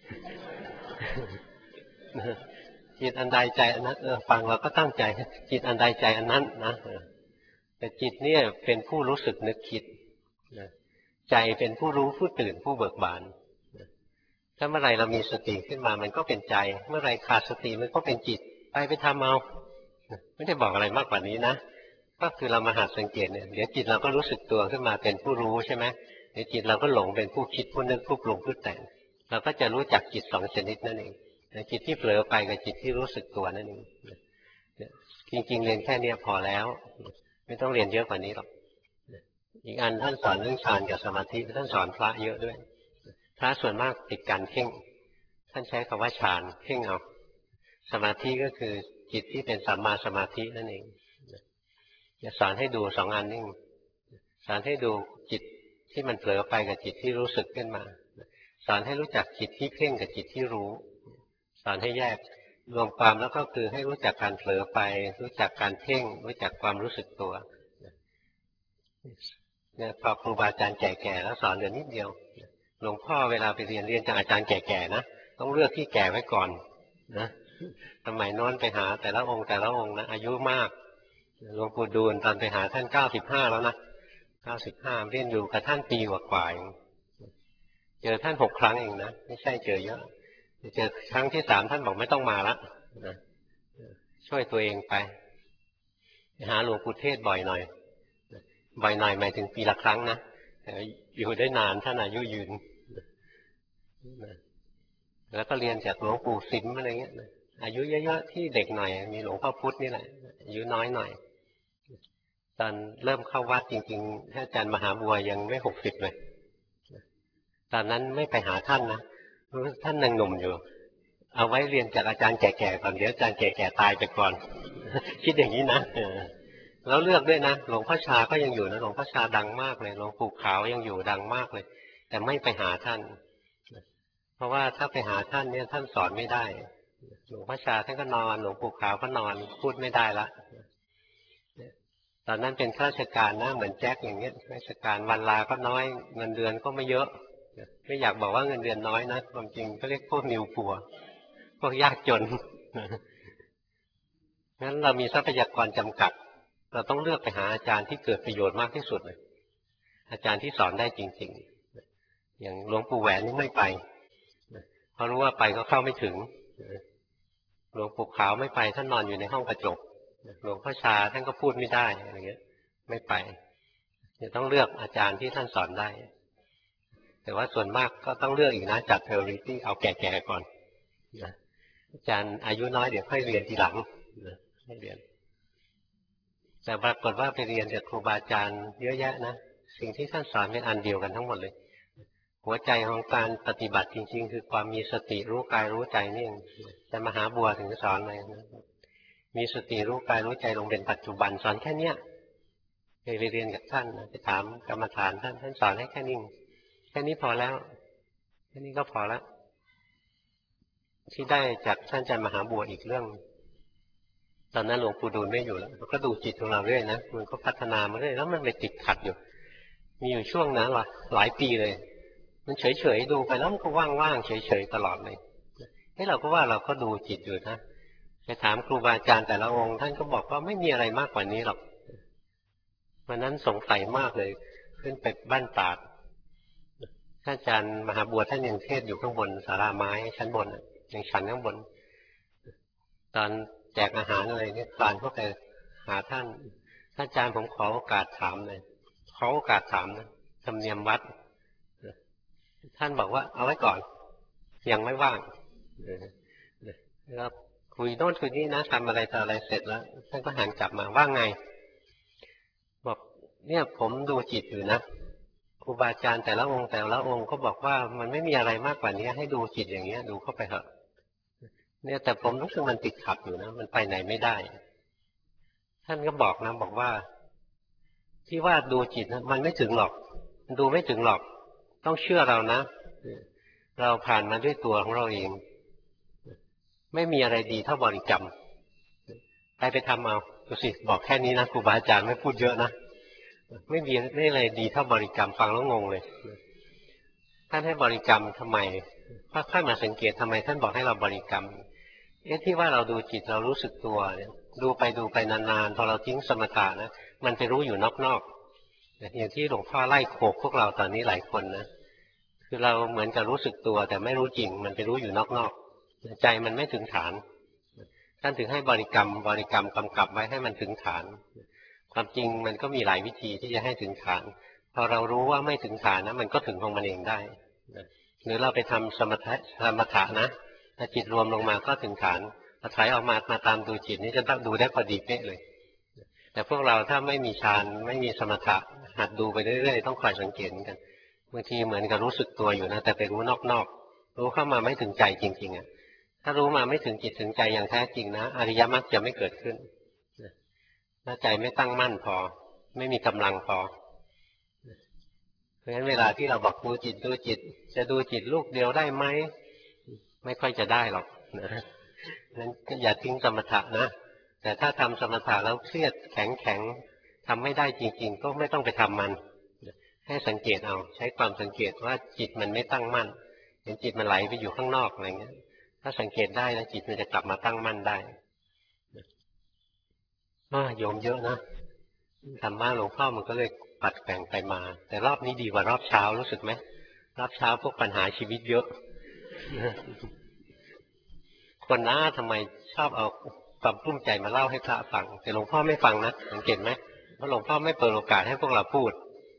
Speaker 1: จิตอันใดใจอันนั้นฟังเราก็ตั้งใจจิตอันใดใจอันนั้นนะแต่จิตเนี่ยเป็นผู้รู้สึกนึกคิดใจเป็นผู้รู้ผู้ตื่นผู้เบิกบานถ้าเมื่อไรเรามีสติขึ้นมามันก็เป็นใจเมื่อไรขาดสติมันก็เป็นจิตไปทำเอาไม่ได้บอกอะไรมากกว่านี้นะก็คือเรามาหัดสังเกตเนี่ยเดี๋ยวจิตเราก็รู้สึกตัวขึ้นมาเป็นผู้รู้ใช่ไหมเดี๋ยวจิตเราก็หลงเป็นผู้คิดผู้นึกผู้ปรุงผู้แต่งเราก็จะรู้จักจิต2 ชนิดนั่นเองจิตที่เผลอไปกับจิตที่รู้สึกตัวนั่นเองจริงๆเรียนแค่นี้พอแล้วไม่ต้องเรียนเยอะกว่านี้หรอกอีกอันท่านสอนเรื่องฌานกับสมาธิท่านสอนพระเยอะด้วยพระส่วนมากติดการเพ่งท่านใช้คำว่าฌานเพ่งเอาสมาธิก็คือจิตที่เป็นสัมมาสมาธินั่นเองจะสอนให้ดู2 อันนี่สอนให้ดูจิตที่มันเผลอไปกับจิตที่รู้สึกขึ้นมาสอนให้รู้จักจิตที่เพ่งกับจิตที่รู้สอนให้แยกรวมความแล้วก็คือให้รู้จักการเผลอไปรู้จักการเพ่งรู้จักความรู้สึกตัวเนี่ยพอครูบาอาจารย์แก่ๆแล้วสอนเหลือนิดเดียวหลวงพ่อเวลาไปเรียนจากอาจารย์แก่ๆนะต้องเลือกที่แก่ไว้ก่อนนะสมัยโน้นไปหาแต่ละองค์นะอายุมากหลวงปู่ดูลตอนไปหาท่าน95แล้วนะ95เรียนอยู่กับท่านปีกว่าๆเจอท่าน6 ครั้งเองนะไม่ใช่เจอเยอะเจอครั้งที่3ท่านบอกไม่ต้องมาละนะช่วยตัวเองไปหาหลวงปู่เทศบ่อยหน่อยหมายถึงปีละครั้งนะอยู่ได้นานท่านอายุยืนแล้วก็เรียนจากหลวงปู่สิมอะไรเงี้ยอายุเยอะๆที่เด็กหน่อยมีหลวงพ่อพุธนี่แหละอายุน้อยหน่อยตอนเริ่มเข้าวัดจริงๆท่านอาจารย์มหาบัวยังไม่60เลยตอนนั้นไม่ไปหาท่านนะท่านยังหนุ่มอยู่เอาไว้เรียนจากอาจารย์แก่ๆก่อนเดี๋ยวอาจารย์แก่ๆตายไปก่อนคิดอย่างนี้นะแล้วเลือกด้วยนะหลวงพ่อชาก็ยังอยู่นะหลวงพ่อชาดังมากเลยหลวงปู่ขาวยังอยู่ดังมากเลยแต่ไม่ไปหาท่านเพราะว่าถ้าไปหาท่านเนี่ยท่านสอนไม่ได้หลวงพ่อชาท่านก็นอนหลวงปู่ขาวก็นอนพูดไม่ได้ละตอนนั้นเป็นข้าราชการนะเหมือนแจ็คอย่างเงี้ยราชการวันลาก็น้อยเงินเดือนก็ไม่เยอะไม่อยากบอกว่าเงินเดือนน้อยนะความจริงก็เรียกพวกนิวปัวพวกยากจนงั้นเรามีทรัพยากรจำกัดเราต้องเลือกไปหาอาจารย์ที่เกิดประโยชน์มากที่สุดเลยอาจารย์ที่สอนได้จริงๆอย่างหลวงปู่แหวนนี่ไม่ไปเพราะรู้ว่าไปก็เข้าไม่ถึงหลวงปู่ขาวไม่ไปท่านนอนอยู่ในห้องกระจกหลวงพ่อชาท่านก็พูดไม่ได้อะไรเงี้ยไม่ไปจะต้องเลือกอาจารย์ที่ท่านสอนได้แต่ว่าส่วนมากก็ต้องเลือกอีกนะจัด priority เอาแก่ๆก่อนอาจารย์อายุน้อยเดี๋ยวค่อยเรียนทีหลังให้เรียนแต่ปรากฏว่าไปเรียนจากครูบาอาจารย์เยอะแยะนะสิ่งที่ท่านสอนเป็นอันเดียวกันทั้งหมดเลยหัวใจของการปฏิบัติจริงๆคือความมีสติรู้กายรู้ใจนี่เองแต่มหาบัวถึงสอนเลยนะมีสติรู้กายรู้ใจลงเป็นปัจจุบันสอนแค่เนี้ยไปเรียนกับท่านไปถามกรรมฐานท่านสอนให้แค่นี้พอแล้วแค่นี้ก็พอแล้วที่ได้จากท่านอาจารย์มหาบัวอีกเรื่องตอนนั้นหลวงปู่ดูลไม่อยู่แล้วก็ดูจิตของเราเรื่อยนะมันก็พัฒนามาเรื่อยแล้วมันไปติดขัดอยู่มีอยู่ช่วงนั้นหลายปีเลยมันเฉยๆดูไปแล้วมันก็ว่างๆเฉยๆตลอดเลยเราก็ว่าเราก็ดูจิตอยู่นะไปถามครูบาอาจารย์แต่ละองค์ท่านก็บอกว่าไม่มีอะไรมากกว่านี้หรอกวันนั้นสงสัยมากเลยขึ้นไปบ้านตาดท่านอาจารย์มหาบัวท่านยังเทศอยู่ข้างบนศาลาไม้ชั้นบนยังฉันข้างบนตอนแจกอาหารอะไรเนี่ยตอนเข้าไปหาท่านอาจารย์ผมขอโอกาสถามเลยขอโอกาสถามนะธรรมเนียมวัดท่านบอกว่าเอาไว้ก่อนยังไม่ว่างแล้วคุยโน่นคุยนี่นะทำอะไรต่ออะไรเสร็จแล้วท่านก็หันกลับมาว่าไงบอกเนี่ยผมดูจิตอยู่นะครูบาอาจารย์แต่ละองค์ก็บอกว่ามันไม่มีอะไรมากกว่านี้ให้ดูจิตอย่างเงี้ยดูเข้าไปเถอะเนี่ยแต่ผมรู้สึกมันติดขัดอยู่นะมันไปไหนไม่ได้ท่านก็บอกนะบอกว่าที่ว่าดูจิตนะมันไม่ถึงหรอกดูไม่ถึงหรอกต้องเชื่อเรานะเราผ่านมาด้วยตัวของเราเองไม่มีอะไรดีเท่าบริกรรมไปทำเอาดูสิบอกแค่นี้นะครูบาอาจารย์ไม่พูดเยอะนะไม่อะไรดีเท่าบริกรรมฟังแล้วงงเลยท่านให้บริกรรมทำไมค่อยมาสังเกตทำไมท่านบอกให้เราบริกรรมที่ว่าเราดูจิตเรารู้สึกตัวเนี่ยดูไปนานๆพอเราทิ้งสมถะนะมันไปรู้อยู่นอกๆอย่างที่หลวงพ่อไล่โขกพวกเราตอนนี้หลายคนนะคือเราเหมือนกับรู้สึกตัวแต่ไม่รู้จริงมันไปรู้อยู่นอกๆใจมันไม่ถึงฐานท่านถึงให้บริกรรมกำกับไว้ให้มันถึงฐานความจริงมันก็มีหลายวิธีที่จะให้ถึงฐานพอเรารู้ว่าไม่ถึงฐานนะมันก็ถึงของมันเองได้หรือเราไปทำสมถะนะถ้าจิตรวมลงมาก็ถึงฐานพอถอยออกมาตามดูจิตนี่จะต้องดูได้พอดีเป๊ะเลยแต่พวกเราถ้าไม่มีฌานไม่มีสมถะหัดดูไปเรื่อยๆต้องคอยสังเกตกันบางทีเหมือนกับรู้สึกตัวอยู่นะแต่ไปรู้นอกๆรู้เข้ามาไม่ถึงใจจริงๆอ่ะถ้ารู้มาไม่ถึงจิตถึงใจอย่างแท้จริงนะอริยมรรคจะไม่เกิดขึ้นถ้าใจไม่ตั้งมั่นพอไม่มีกำลังพอเพราะฉะนั้นเวลาที่เราบอกดูจิตจะดูจิตลูกเดียวได้ไหมไม่ค่อยจะได้หรอกนั้นก็อย่าทิ้งสมถะนะแต่ถ้าทำสมถะแล้วเครียดแข็งทำไม่ได้จริงๆก็ไม่ต้องไปทำมันให้สังเกตเอาใช้ความสังเกตว่าจิตมันไม่ตั้งมั่นเห็นจิตมันไหลไปอยู่ข้างนอกอะไรเงี้ยถ้าสังเกตได้แล้วจิตมันจะกลับมาตั้งมั่นได้โยมเยอะนะธรรมะหลวงพ่อมันก็เลยปัดแบ่งไปมาแต่รอบนี้ดีกว่ารอบเช้ารู้สึกไหมรอบเช้าพวกปัญหาชีวิตเยอะคนน้าทำไมชอบเอาความกลุ้มใจมาเล่าให้พระฟังแต่หลวงพ่อไม่ฟังนะสังเกตไหมเพราะหลวงพ่อไม่เปิดโอกาสให้พวกเราพูด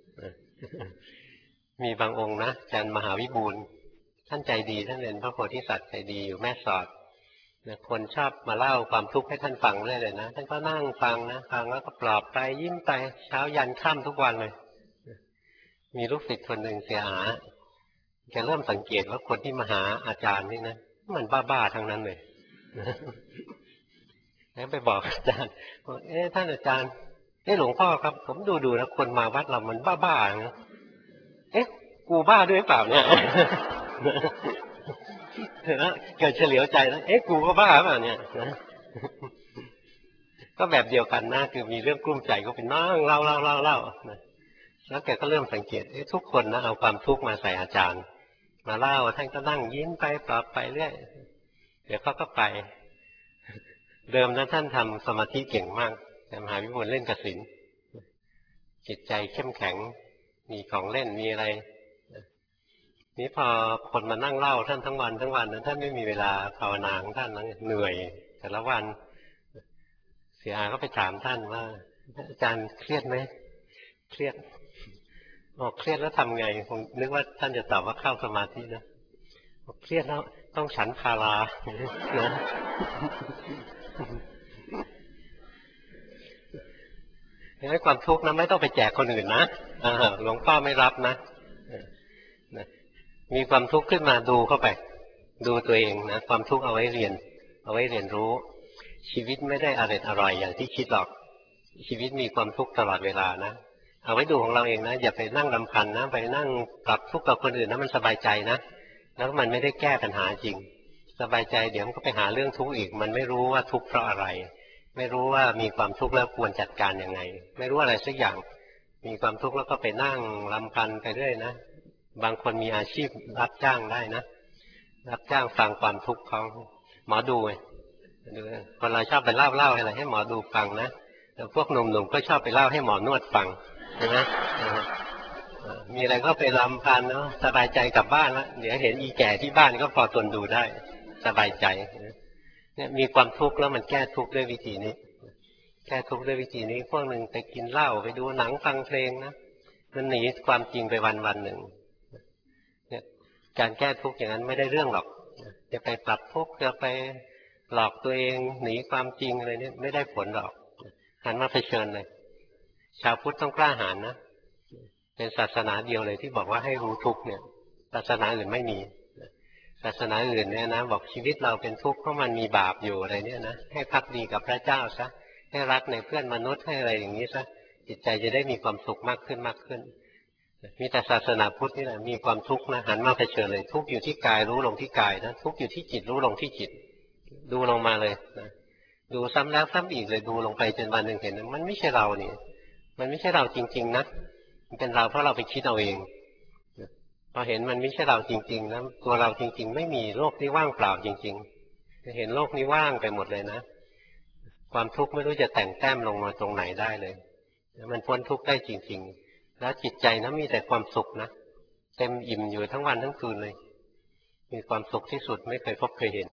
Speaker 1: มีบางองค์นะอาจารย์มหาวิบูลย์ท่านใจดีท่านเป็นพระโพธิสัตว์ใจดีอยู่แม่สอดคนชอบมาเล่าความทุกข์ให้ท่านฟังเลยนะท่านก็นั่งฟังนะฟังแล้วก็ปลอบไปยิ้มไปเช้ายันค่ำทุกวันเลยมีลูกศิษย์คนหนึ่งเสียอาแกเริ่มสังเกตว่าคนที่มาหาอาจารย์นี่นะมันบ้าๆทั้งนั้นเลยแล้วไปบอกอาจารย์ท่านอาจารย์หลวงพ่อครับผมดูแล้วคนมาวัดเรามันบ้าๆนะกูบ้าด้วยเปล่าเนี่ยแล้วเกิดเฉลียวใจแล้วกูก็บ้าเปล่าเนี่ยก็แบบเดียวกันนะคือมีเรื่องกลุ้มใจก็เป็นนั่งเล่าแล้วแกก็เริ่มสังเกตทุกคนนะเอาความทุกข์มาใส่อาจารย์มาเล่าท่านก็นั่งยิ้มไปปลอบไปเรื่อยเดี๋ยวเขาก็ไปเดิมนะท่านทำสมาธิเก่งมากแต่มหาวิบูลย์เล่นกสิณจิตใจเข้มแข็งมีของเล่นมีอะไรนี้พอคนมานั่งเล่าท่านทั้งวันนั้นท่านไม่มีเวลาภาวนาของท่านนั้นเหนื่อยแต่ละวันเสียอาก็ไปถามท่านว่าอาจารย์เครียดไหมเครียดบอกเครียดแล้วทำไงผมนึกว่าท่านจะตอบว่าเข้าสมาธินะบอกเครียดแล้วต้องฉันพารานะให้ความทุกข์นะไม่ต้องไปแจกคนอื่นนะหลวงพ่อไม่รับนะมีความทุกข์ขึ้นมาดูเข้าไปดูตัวเองนะความทุกข์เอาไว้เรียนเอาไว้เรียนรู้ชีวิตไม่ได้อร่อยอย่างที่คิดหรอกชีวิตมีความทุกข์ตลอดเวลานะเอาไว้ดูของเราเองนะอย่าไปนั่งรำพันนะไปนั่งปรับทุกข์กับคนอื่นนะมันสบายใจนะแล้วมันไม่ได้แก้ปัญหาจริงสบายใจเดี๋ยวมันก็ไปหาเรื่องทุกข์อีกมันไม่รู้ว่าทุกข์เพราะอะไรไม่รู้ว่ามีความทุกข์แล้วควรจัดการยังไงไม่รู้อะไรสักอย่างมีความทุกข์แล้วก็ไปนั่งรำพันไปเรื่อยนะบางคนมีอาชีพรับจ้างได้นะรับจ้างฟังความทุกข์เขาหมอดูคนเราชอบไปเล่าอะไรให้หมอดูฟังนะแต่พวกหนุ่มๆก็ชอบไปเล่าให้หมอนวดฟังใช่ไหมมีอะไรก็ไปรำพันเนาะสบายใจกลับบ้านแล้วเดี๋ยวเห็นอีแก่ที่บ้านก็พอทนดูได้สบายใจเนี่ยมีความทุกข์แล้วมันแก้ทุกข์ด้วยวิธีนี้แก้ทุกข์ด้วยวิธีนี้พวกหนึ่งไปกินเหล้าไปดูหนังฟังเพลงนะมันหนีความจริงไปวันหนึ่งเนี่ยการแก้ทุกข์อย่างนั้นไม่ได้เรื่องหรอกจะไปปรับทุกข์จะไปหลอกตัวเองหนีความจริงอะไรเนี่ยไม่ได้ผลหรอกหันมาเผชิญเลยชาวพุทธต้องกล้าหาญนะเป็นศาสนาเดียวเลยที่บอกว่าให้รู้ทุกข์เนี่ยศาสนาอื่นไม่มีศาสนาอื่นเนี่ยนะบอกชีวิตเราเป็นทุกข์เพราะมันมีบาปอยู่อะไรเนี่ยนะให้ภักดีกับพระเจ้าซะให้รักในเพื่อนมนุษย์ให้อะไรอย่างนี้ซะจิตใจจะได้มีความสุขมากขึ้นมีแต่ศาสนาพุทธนี่แหละมีความทุกข์นะหันมาเผชิญเลยทุกข์อยู่ที่กายรู้ลงที่กายนะทุกข์อยู่ที่จิตรู้ลงที่จิตดูลงมาเลยนะดูซ้ำแล้วซ้ำอีกเลยดูลงไปจนวันหนึ่งเห็นมันไม่ใช่เรานี่มันไม่ใช่เราจริงๆนะมันเป็นเราเพราะเราไปคิดเอาเองพอเห็นมันไม่ใช่เราจริงๆนะตัวเราจริงๆไม่มีโลกที่ว่างเปล่าจริงๆจะเห็นโลกนี้ว่างไปหมดเลยนะความทุกข์ไม่รู้จะแต่งแต้มลงมาตรงไหนได้เลยมันพ้นทุกข์ได้จริงๆแล้วจิตใจนะมีแต่ความสุขนะเต็มอิ่มอยู่ทั้งวันทั้งคืนเลยมีความสุขที่สุดไม่เคยพบเคยเห็น